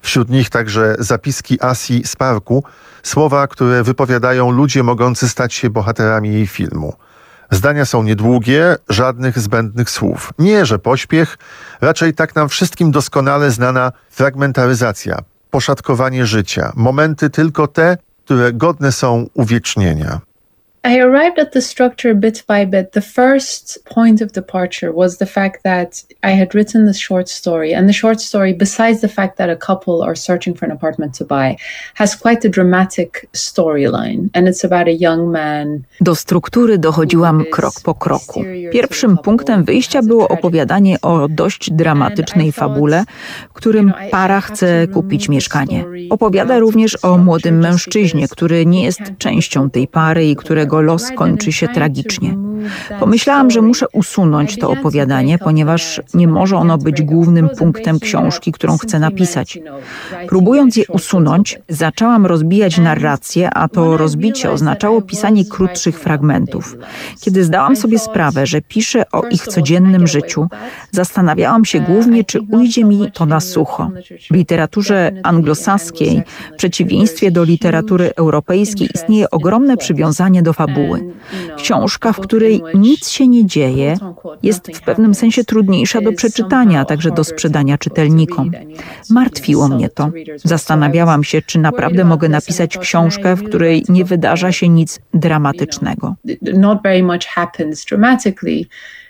Wśród nich także zapiski Asii z parku, słowa, które wypowiadają ludzie mogący stać się bohaterami jej filmu. Zdania są niedługie, żadnych zbędnych słów. Nie, że pośpiech, raczej tak nam wszystkim doskonale znana fragmentaryzacja, poszatkowanie życia, momenty tylko te, które godne są uwiecznienia. I arrived at the structure bit by bit. The first point of departure was the fact that I had written this short story, and the short story, besides the fact that a couple are searching for an apartment to buy, has quite a dramatic storyline, and it's about a young man. Do struktury dochodziłam krok po kroku. Pierwszym punktem wyjścia było opowiadanie o dość dramatycznej fabule, w którym para chce kupić mieszkanie. Opowiada również o młodym mężczyźnie, który nie jest częścią tej pary i którego los kończy się tragicznie. Pomyślałam, że muszę usunąć to opowiadanie, ponieważ nie może ono być głównym punktem książki, którą chcę napisać. Próbując je usunąć, zaczęłam rozbijać narrację, a to rozbicie oznaczało pisanie krótszych fragmentów. Kiedy zdałam sobie sprawę, że piszę o ich codziennym życiu, zastanawiałam się głównie, czy ujdzie mi to na sucho. W literaturze anglosaskiej, w przeciwieństwie do literatury europejskiej, istnieje ogromne przywiązanie do fabuły. Książka, w której nic się nie dzieje, jest w pewnym sensie trudniejsza do przeczytania, a także do sprzedania czytelnikom. Martwiło mnie to. Zastanawiałam się, czy naprawdę mogę napisać książkę, w której nie wydarza się nic dramatycznego. Not very much happens dramatically.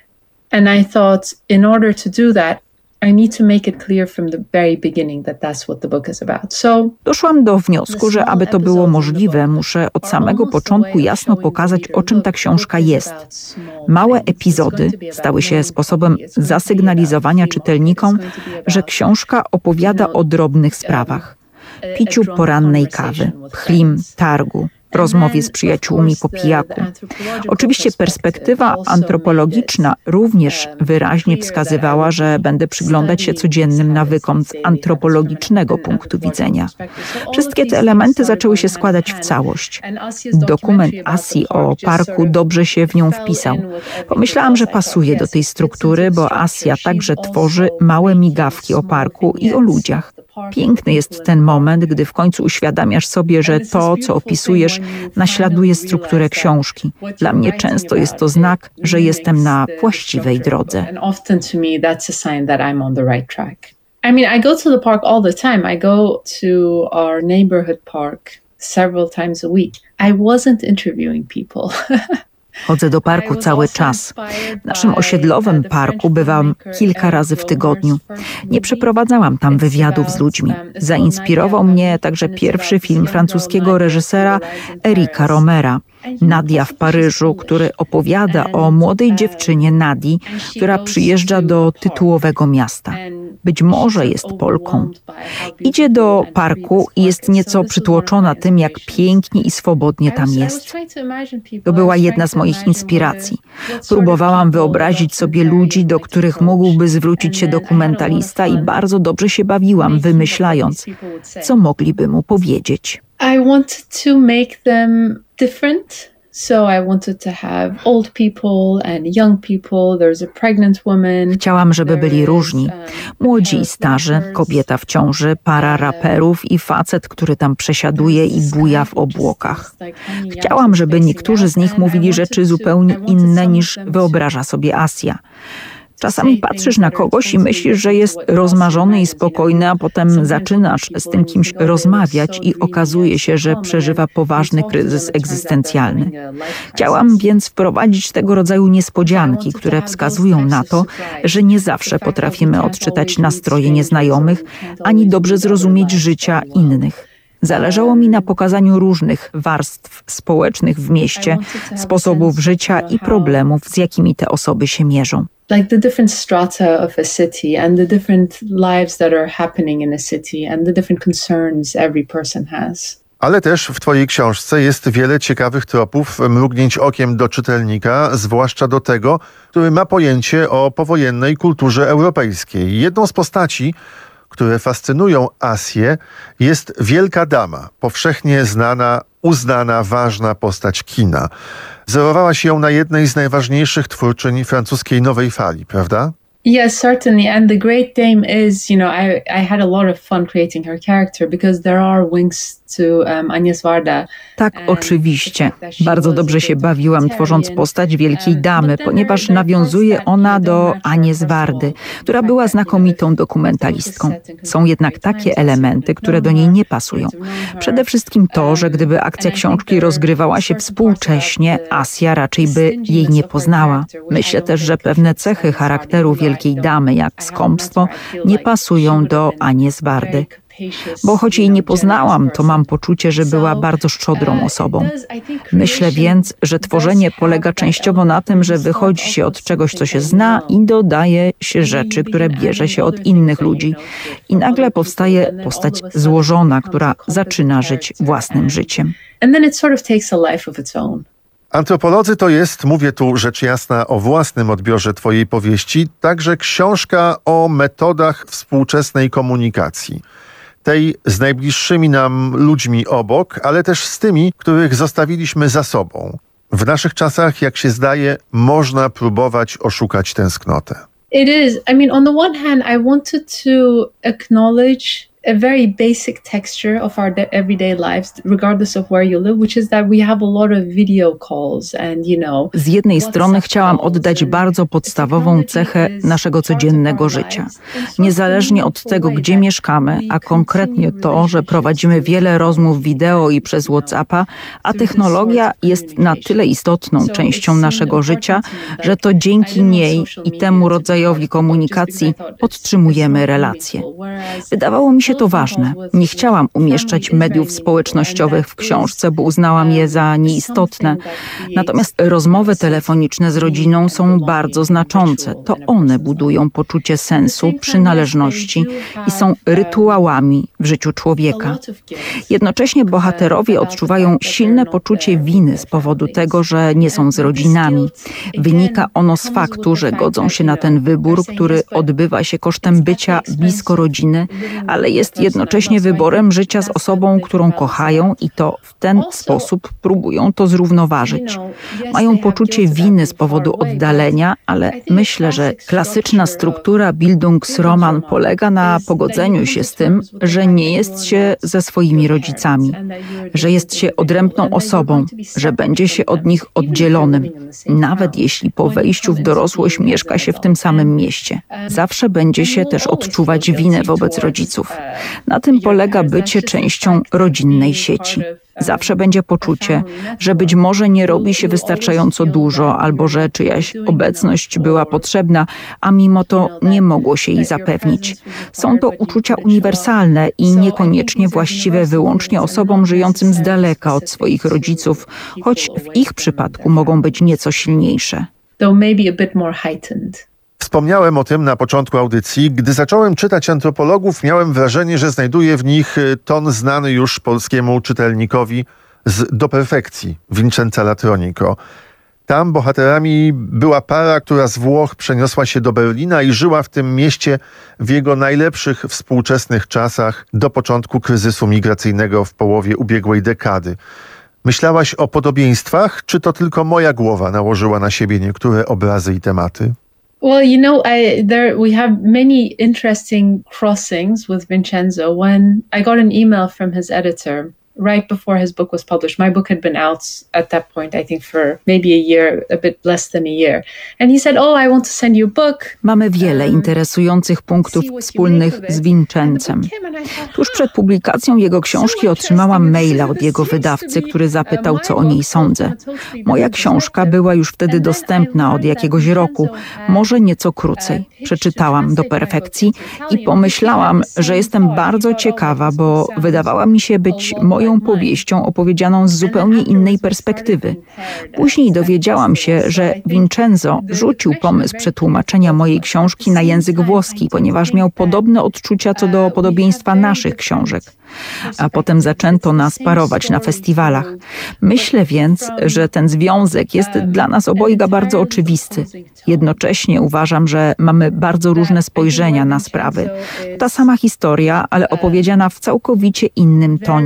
And I thought, in order to do that, I need to make it clear from the very beginning that that's what the book is about. So, doszłam do wniosku, że aby to było możliwe, muszę od samego początku jasno pokazać, o czym ta książka jest. Małe epizody stały się sposobem zasygnalizowania czytelnikom, że książka opowiada o drobnych sprawach. Piciu porannej kawy, pchlim, targu, rozmowie z przyjaciółmi po pijaku. Oczywiście perspektywa antropologiczna również wyraźnie wskazywała, że będę przyglądać się codziennym nawykom z antropologicznego punktu widzenia. Wszystkie te elementy zaczęły się składać w całość. Dokument Asii o parku dobrze się w nią wpisał. Pomyślałam, że pasuje do tej struktury, bo Asia także tworzy małe migawki o parku i o ludziach. Piękny jest ten moment, gdy w końcu uświadamiasz sobie, że to, co opisujesz, naśladuje strukturę książki. Dla mnie często jest to znak, że jestem na właściwej drodze. I mean, I go to the park all the time. I go to our neighborhood park several times a week. I wasn't interviewing people. Chodzę do parku cały czas. W naszym osiedlowym parku bywam kilka razy w tygodniu. Nie przeprowadzałam tam wywiadów z ludźmi. Zainspirował mnie także pierwszy film francuskiego reżysera Erika Romera, Nadia w Paryżu, który opowiada o młodej dziewczynie Nadii, która przyjeżdża do tytułowego miasta. Być może jest Polką. Idzie do parku i jest nieco przytłoczona tym, jak pięknie i swobodnie tam jest. To była jedna z moich inspiracji. Próbowałam wyobrazić sobie ludzi, do których mógłby zwrócić się dokumentalista i bardzo dobrze się bawiłam, wymyślając, co mogliby mu powiedzieć. I wanted to make them different. So I wanted to have old people and young people. There's a pregnant woman. Chciałam, żeby byli różni. Młodzi i starzy, kobieta w ciąży, para raperów i facet, który tam przesiaduje i buja w obłokach. Chciałam, żeby niektórzy z nich mówili rzeczy zupełnie inne niż wyobraża sobie Asia. Czasami patrzysz na kogoś i myślisz, że jest rozmarzony i spokojny, a potem zaczynasz z tym kimś rozmawiać i okazuje się, że przeżywa poważny kryzys egzystencjalny. Chciałam więc wprowadzić tego rodzaju niespodzianki, które wskazują na to, że nie zawsze potrafimy odczytać nastroje nieznajomych, ani dobrze zrozumieć życia innych. Zależało mi na pokazaniu różnych warstw społecznych w mieście, sposobów życia i problemów, z jakimi te osoby się mierzą. Like the different strata of a city and the different lives that are happening in a city and the different concerns every person has. Ale też w twojej książce jest wiele ciekawych tropów, mrugnięć okiem do czytelnika, zwłaszcza do tego, który ma pojęcie o powojennej kulturze europejskiej. Jedną z postaci, które fascynują Asię, jest wielka dama, powszechnie znana, uznana, ważna postać kina. Wzorowałaś ją na jednej z najważniejszych twórczyń francuskiej nowej fali, prawda? Yes, certainly. And the Great Dame is, you know, I, I had a lot of fun creating her character because there are wings to um, Agnes Varda. Tak, oczywiście. Bardzo dobrze się bawiłam tworząc postać Wielkiej Damy, ponieważ nawiązuje ona do Agnes Vardy, która była znakomitą dokumentalistką. Są jednak takie elementy, które do niej nie pasują. Przede wszystkim to, że gdyby akcja książki rozgrywała się współcześnie, Asia raczej by jej nie poznała. Myślę też, że pewne cechy charakteru Wielkiej Damy, jak skąpstwo, nie pasują do Agnes Vardy. Bo choć jej nie poznałam, to mam poczucie, że była bardzo szczodrą osobą. Myślę więc, że tworzenie polega częściowo na tym, że wychodzi się od czegoś, co się zna i dodaje się rzeczy, które bierze się od innych ludzi. I nagle powstaje postać złożona, która zaczyna żyć własnym życiem. Antropolodzy to jest, mówię tu rzecz jasna o własnym odbiorze twojej powieści, także książka o metodach współczesnej komunikacji. Tej z najbliższymi nam ludźmi obok, ale też z tymi, których zostawiliśmy za sobą. W naszych czasach, jak się zdaje, można próbować oszukać tęsknotę. It is. I mean, on the one hand, I wanted to acknowledge a very basic texture of our everyday lives, regardless of where you live, which is that we have a lot of video calls and, you know. Z jednej strony chciałam oddać bardzo podstawową cechę naszego codziennego życia. Niezależnie od tego, gdzie mieszkamy, a konkretnie to, że prowadzimy wiele rozmów wideo i przez WhatsAppa, a technologia jest na tyle istotną częścią naszego życia, że to dzięki niej i temu rodzajowi komunikacji podtrzymujemy relacje. Wydawało mi się to ważne. Nie chciałam umieszczać mediów społecznościowych w książce, bo uznałam je za nieistotne. Natomiast rozmowy telefoniczne z rodziną są bardzo znaczące. To one budują poczucie sensu, przynależności i są rytuałami w życiu człowieka. Jednocześnie bohaterowie odczuwają silne poczucie winy z powodu tego, że nie są z rodzinami. Wynika ono z faktu, że godzą się na ten wybór, który odbywa się kosztem bycia blisko rodziny, ale jest jednocześnie wyborem życia z osobą, którą kochają i to w ten sposób próbują to zrównoważyć. Mają poczucie winy z powodu oddalenia, ale myślę, że klasyczna struktura Bildungsroman polega na pogodzeniu się z tym, że nie jest się ze swoimi rodzicami, że jest się odrębną osobą, że będzie się od nich oddzielonym, nawet jeśli po wejściu w dorosłość mieszka się w tym samym mieście. Zawsze będzie się też odczuwać winę wobec rodziców. Na tym polega bycie częścią rodzinnej sieci. Zawsze będzie poczucie, że być może nie robi się wystarczająco dużo albo że czyjaś obecność była potrzebna, a mimo to nie mogło się jej zapewnić. Są to uczucia uniwersalne i niekoniecznie właściwe wyłącznie osobom żyjącym z daleka od swoich rodziców, choć w ich przypadku mogą być nieco silniejsze. Wspomniałem o tym na początku audycji. Gdy zacząłem czytać antropologów, miałem wrażenie, że znajduję w nich ton znany już polskiemu czytelnikowi z Do perfekcji Vincenza Latronico. Tam bohaterami była para, która z Włoch przeniosła się do Berlina i żyła w tym mieście w jego najlepszych współczesnych czasach do początku kryzysu migracyjnego w połowie ubiegłej dekady. Myślałaś o podobieństwach, czy to tylko moja głowa nałożyła na siebie niektóre obrazy i tematy? Well, you know, I, there we have many interesting crossings with Vincenzo. When I got an email from his editor right before his book was published, my book had been out at that point, I think, for maybe a year, a bit less than a year. And he said, oh, I want to send you a book. Mamy wiele interesujących punktów wspólnych z Vincenzem. Tuż przed publikacją jego książki otrzymałam maila od jego wydawcy, który zapytał, co o niej sądzę. Moja książka była już wtedy dostępna od jakiegoś roku, może nieco krócej. Przeczytałam Do perfekcji i pomyślałam, że jestem bardzo ciekawa, bo wydawała mi się być moją powieścią opowiedzianą z zupełnie innej perspektywy. Później dowiedziałam się, że Vincenzo rzucił pomysł przetłumaczenia mojej książki na język włoski, ponieważ miał podobne odczucia co do podobieństwa naszych książek. A potem zaczęto nas parować na festiwalach. Myślę więc, że ten związek jest dla nas obojga bardzo oczywisty. Jednocześnie uważam, że mamy bardzo różne spojrzenia na sprawy. Ta sama historia, ale opowiedziana w całkowicie innym tonie.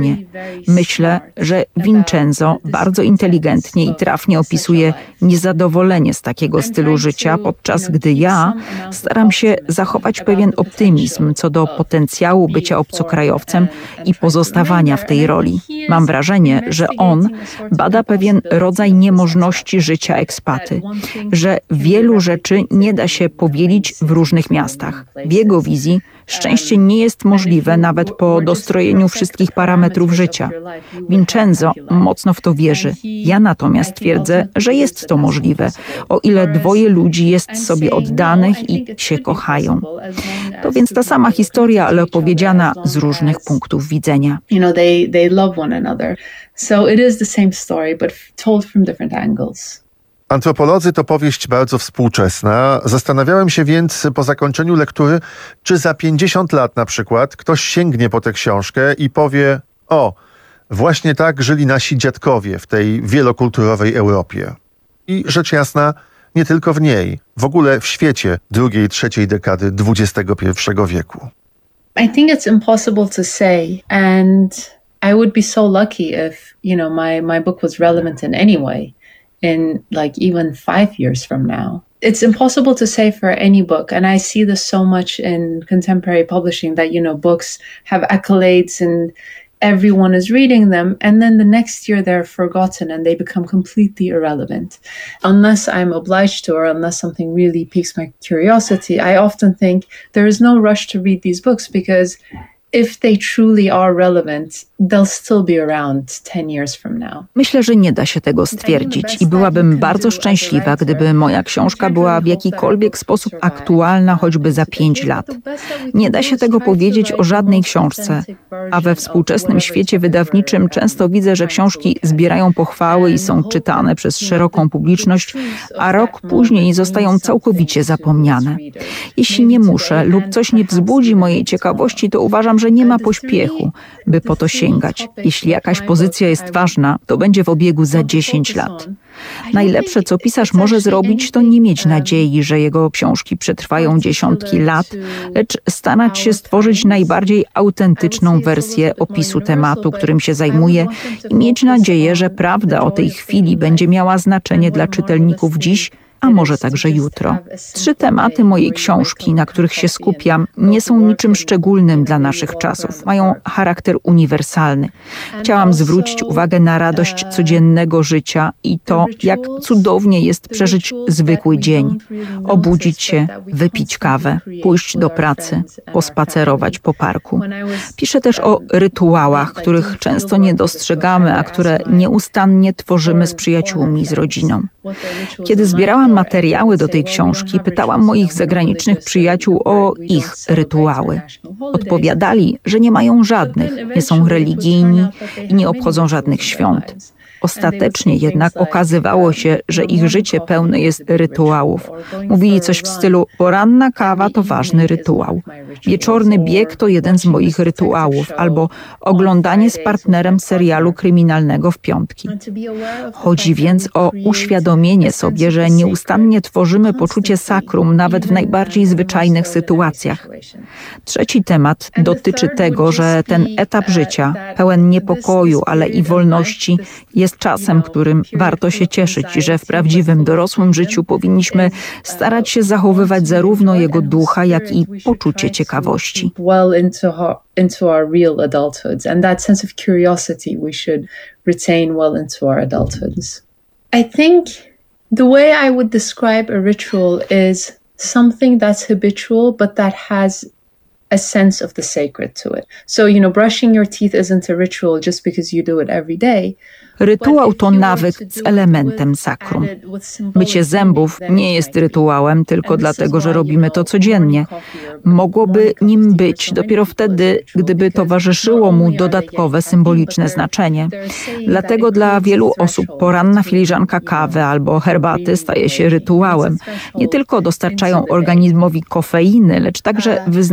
Myślę, że Vincenzo bardzo inteligentnie i trafnie opisuje niezadowolenie z takiego stylu życia, podczas gdy ja staram się zachować pewien optymizm co do potencjału bycia obcokrajowcem i pozostawania w tej roli. Mam wrażenie, że on bada pewien rodzaj niemożności życia ekspaty, że wielu rzeczy nie da się powielić w różnych miastach. W jego wizji szczęście nie jest możliwe nawet po dostrojeniu wszystkich parametrów życia. Vincenzo mocno w to wierzy. Ja natomiast twierdzę, że jest to możliwe, o ile dwoje ludzi jest sobie oddanych i się kochają. To więc ta sama historia, ale opowiedziana z różnych punktów widzenia. You know, they, they love one another. So it is the same story, but told from different angles. Antropolodzy to powieść bardzo współczesna. Zastanawiałem się więc po zakończeniu lektury, czy za pięćdziesiąt lat na przykład ktoś sięgnie po tę książkę i powie: o, właśnie tak żyli nasi dziadkowie w tej wielokulturowej Europie. I rzecz jasna, nie tylko w niej, w ogóle w świecie drugiej, trzeciej dekady dwudziestego pierwszego wieku. I think it's impossible to say, and I would be so lucky if, you know, my, my book was relevant in any way. In like even five years from now. It's impossible to say for any book, and I see this so much in contemporary publishing that, you know, books have accolades and everyone is reading them, and then the next year they're forgotten and they become completely irrelevant. Unless I'm obliged to, or unless something really piques my curiosity, I often think there is no rush to read these books, because if they truly are relevant, they'll still be around ten years from now. Myślę, że nie da się tego stwierdzić i byłabym bardzo szczęśliwa, gdyby moja książka była w jakikolwiek sposób aktualna choćby za pięć lat. Nie da się tego powiedzieć o żadnej książce, a we współczesnym świecie wydawniczym często widzę, że książki zbierają pochwały i są czytane przez szeroką publiczność, a rok później zostają całkowicie zapomniane. Jeśli nie muszę lub coś nie wzbudzi mojej ciekawości, to uważam, że nie ma pośpiechu, by po to sięgać. Jeśli jakaś pozycja jest ważna, to będzie w obiegu za dziesięć lat. Najlepsze, co pisarz może zrobić, to nie mieć nadziei, że jego książki przetrwają dziesiątki lat, lecz starać się stworzyć najbardziej autentyczną wersję opisu tematu, którym się zajmuje, i mieć nadzieję, że prawda o tej chwili będzie miała znaczenie dla czytelników dziś, a może także jutro. Trzy tematy mojej książki, na których się skupiam, nie są niczym szczególnym dla naszych czasów. Mają charakter uniwersalny. Chciałam zwrócić uwagę na radość codziennego życia i to, jak cudownie jest przeżyć zwykły dzień. Obudzić się, wypić kawę, pójść do pracy, pospacerować po parku. Piszę też o rytuałach, których często nie dostrzegamy, a które nieustannie tworzymy z przyjaciółmi, z rodziną. Kiedy zbierałam materiały do tej książki, pytałam moich zagranicznych przyjaciół o ich rytuały. Odpowiadali, że nie mają żadnych, nie są religijni i nie obchodzą żadnych świąt. Ostatecznie jednak okazywało się, że ich życie pełne jest rytuałów. Mówili coś w stylu: poranna kawa to ważny rytuał, wieczorny bieg to jeden z moich rytuałów, albo oglądanie z partnerem serialu kryminalnego w piątki. Chodzi więc o uświadomienie sobie, że nieustannie tworzymy poczucie sakrum nawet w najbardziej zwyczajnych sytuacjach. Trzeci temat dotyczy tego, że ten etap życia, pełen niepokoju, ale i wolności, jest jest czasem, którym warto się cieszyć, że w prawdziwym dorosłym życiu powinniśmy starać się zachowywać zarówno jego ducha, jak i poczucie ciekawości. Into our real adulthoods, and that sense of curiosity we should retain well into our adulthoods. I think the way I would describe a ritual is something that's habitual, but that has a sense of the sacred to it. So, you know, brushing your teeth isn't a ritual just because you do it every day. Rytuał to nawyk z elementem sakrum. Mycie zębów nie jest rytuałem tylko dlatego, że robimy to codziennie. Mogłoby nim być dopiero wtedy, gdyby towarzyszyło mu dodatkowe symboliczne znaczenie. Dlatego dla wielu osób poranna filiżanka kawy albo herbaty staje się rytuałem. Nie tylko dostarczają organizmowi kofeiny, lecz także wyznaczają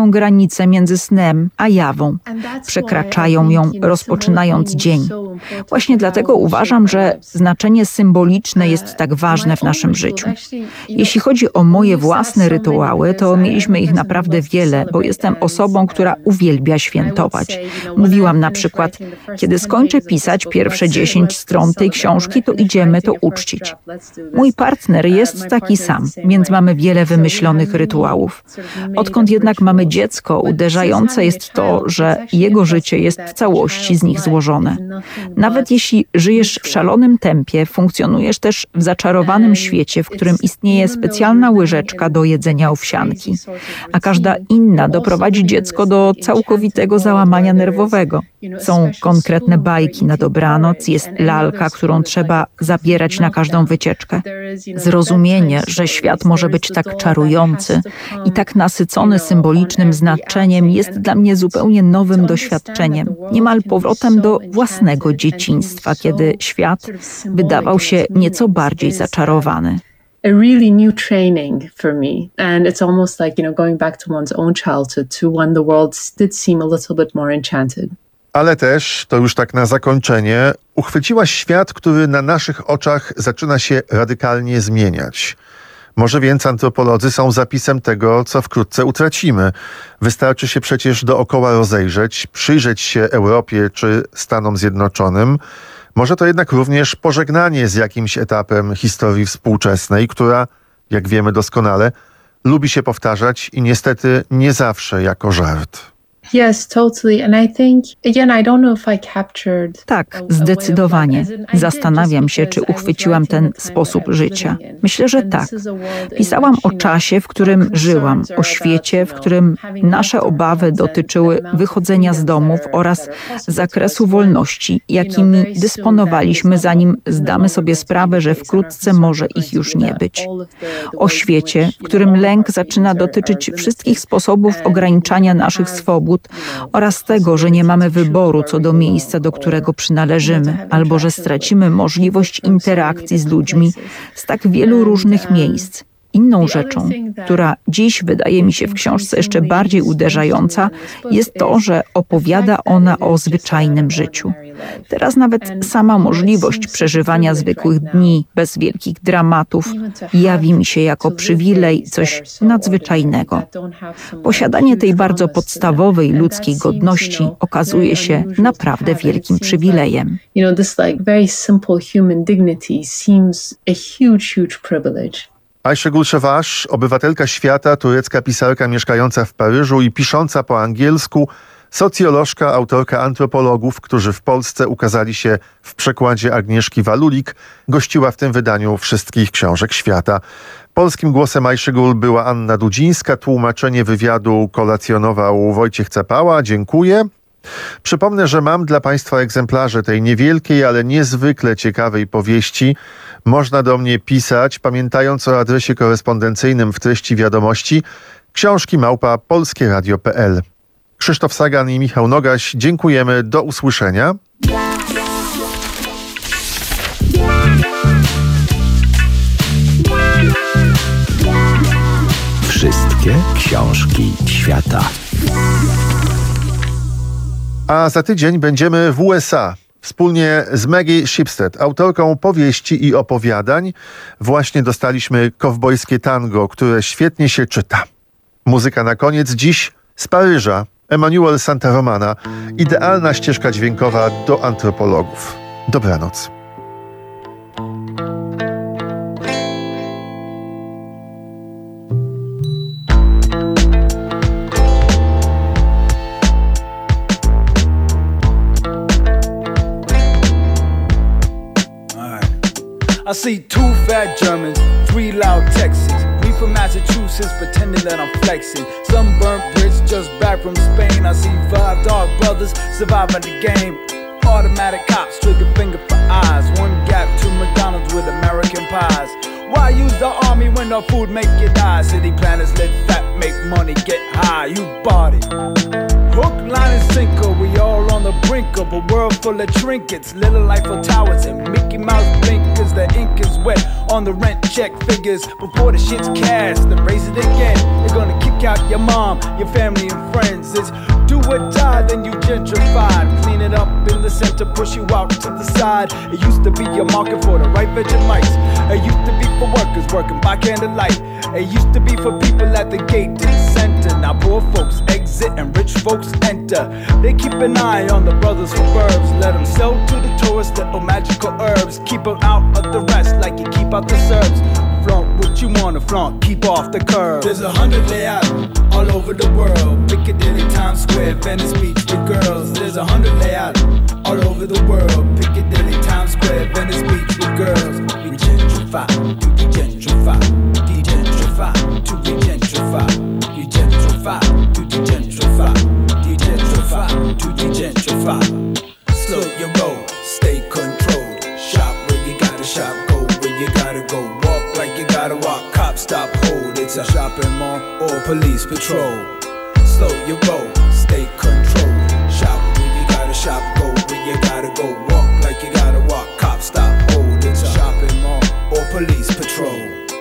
przesuwają granicę między snem a jawą. Przekraczają ją, rozpoczynając dzień. Właśnie dlatego uważam, że znaczenie symboliczne jest tak ważne w naszym życiu. Jeśli chodzi o moje własne rytuały, to mieliśmy ich naprawdę wiele, bo jestem osobą, która uwielbia świętować. Mówiłam na przykład, kiedy skończę pisać pierwsze dziesięć stron tej książki, to idziemy to uczcić. Mój partner jest taki sam, więc mamy wiele wymyślonych rytuałów. Odkąd jednak mamy dziecko, uderzające jest to, że jego życie jest w całości z nich złożone. Nawet jeśli żyjesz w szalonym tempie, funkcjonujesz też w zaczarowanym świecie, w którym istnieje specjalna łyżeczka do jedzenia owsianki, a każda inna doprowadzi dziecko do całkowitego załamania nerwowego. Są konkretne bajki na dobranoc, jest lalka, którą trzeba zabierać na każdą wycieczkę. Zrozumienie, że świat może być tak czarujący i tak nasycony symbolicznym znaczeniem, jest dla mnie zupełnie nowym doświadczeniem, niemal powrotem do własnego dzieciństwa, kiedy świat wydawał się nieco bardziej zaczarowany. A really new training for me, and it's almost like, you know, going back to one's own childhood, to when the world did seem a little bit more enchanted. Ale też, to już tak na zakończenie, uchwyciłaś świat, który na naszych oczach zaczyna się radykalnie zmieniać. Może więc antropolodzy są zapisem tego, co wkrótce utracimy. Wystarczy się przecież dookoła rozejrzeć, przyjrzeć się Europie czy Stanom Zjednoczonym. Może to jednak również pożegnanie z jakimś etapem historii współczesnej, która, jak wiemy doskonale, lubi się powtarzać i niestety nie zawsze jako żart. Yes, totally. And I think, again, I don't know if I captured... Tak, zdecydowanie. Zastanawiam się, czy uchwyciłam ten sposób życia. Myślę, że tak. Pisałam o czasie, w którym żyłam, o świecie, w którym nasze obawy dotyczyły wychodzenia z domów oraz zakresu wolności, jakimi dysponowaliśmy, zanim zdamy sobie sprawę, że wkrótce może ich już nie być. O świecie, w którym lęk zaczyna dotyczyć wszystkich sposobów ograniczania naszych swobód, oraz tego, że nie mamy wyboru co do miejsca, do którego przynależymy, albo że stracimy możliwość interakcji z ludźmi z tak wielu różnych miejsc. Inną rzeczą, która dziś wydaje mi się w książce jeszcze bardziej uderzająca, jest to, że opowiada ona o zwyczajnym życiu. Teraz nawet sama możliwość przeżywania zwykłych dni bez wielkich dramatów jawi mi się jako przywilej, coś nadzwyczajnego. Posiadanie tej bardzo podstawowej ludzkiej godności okazuje się naprawdę wielkim przywilejem. You know, this like very simple human dignity seems a huge, huge privilege. Ayşegul Şevaş, obywatelka świata, turecka pisarka mieszkająca w Paryżu i pisząca po angielsku, socjolożka, autorka antropologów, którzy w Polsce ukazali się w przekładzie Agnieszki Walulik, gościła w tym wydaniu wszystkich książek świata. Polskim głosem Ayşegul była Anna Dudzińska, tłumaczenie wywiadu kolacjonował Wojciech Cepała. Dziękuję. Przypomnę, że mam dla Państwa egzemplarze tej niewielkiej, ale niezwykle ciekawej powieści. Można do mnie pisać, pamiętając o adresie korespondencyjnym w treści wiadomości, książki małpa polskieradio kropka p l. Krzysztof Sagan i Michał Nogaś, dziękujemy, do usłyszenia. Wszystkie książki świata. A za tydzień będziemy w U S A. Wspólnie z Maggie Shipstead, autorką powieści i opowiadań, właśnie dostaliśmy kowbojskie tango, które świetnie się czyta. Muzyka na koniec dziś z Paryża. Emmanuel Santaromana. Idealna ścieżka dźwiękowa do antropologów. Dobranoc. I see two fat Germans, three loud Texans. Me from Massachusetts pretending that I'm flexing. Sunburnt Brits just back from Spain. I see five dark brothers surviving the game. Automatic cops, trigger finger for eyes. One gap to McDonald's with American pies. Why use the army when the food make you die? City planners live fat, make money, get high. You bought it. Hook, line, and sinker, we all on the brink of a world full of trinkets. Little Eiffel Towers and Mickey Mouse blinkers. The ink is wet on the rent check figures. Before the shit's cast, then raise it again. They're gonna kick kick out your mom, your family and friends. It's do or die, then you gentrified. Clean it up in the center, push you out to the side. It used to be your market for the right Vegemite. It used to be for workers working by candlelight. It used to be for people at the gate and center. Now poor folks exit and rich folks enter. They keep an eye on the brothers from burbs. Let them sell to the tourists little magical herbs. Keep them out of the rest like you keep out the Serbs. Flaunt what you wanna flaunt, keep off the curb. There's a hundred layouts all over the world. Piccadilly, Times Square, Venice Beach with girls. There's a hundred layouts all over the world. Piccadilly, Times Square, Venice Beach with girls. We gentrify, do we gentrify, de-gentrify, to re-gentrify. We gentrify, do de-gentrify, de-gentrify, to de-gentrify. Slow your roll, stay controlled. Shop where you gotta shop, go where you gotta go. Walk like you gotta walk, cop stop, hold. It's a shopping mall or police patrol. Slow your roll, stay controlled. Shop where you gotta shop, go where you gotta go. Walk like you gotta walk, cop stop, hold. It's a shopping mall or police patrol.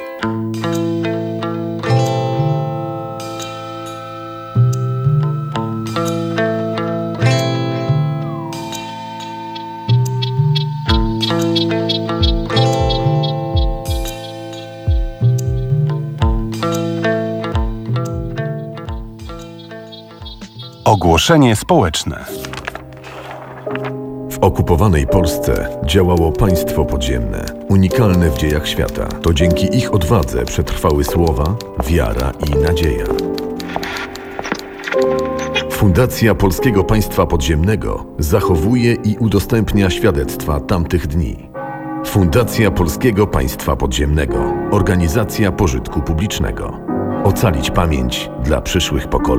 Ogłoszenie społeczne. W okupowanej Polsce działało państwo podziemne, unikalne w dziejach świata. To dzięki ich odwadze przetrwały słowa, wiara i nadzieja. Fundacja Polskiego Państwa Podziemnego zachowuje i udostępnia świadectwa tamtych dni. Fundacja Polskiego Państwa Podziemnego. Organizacja pożytku publicznego. Ocalić pamięć dla przyszłych pokoleń.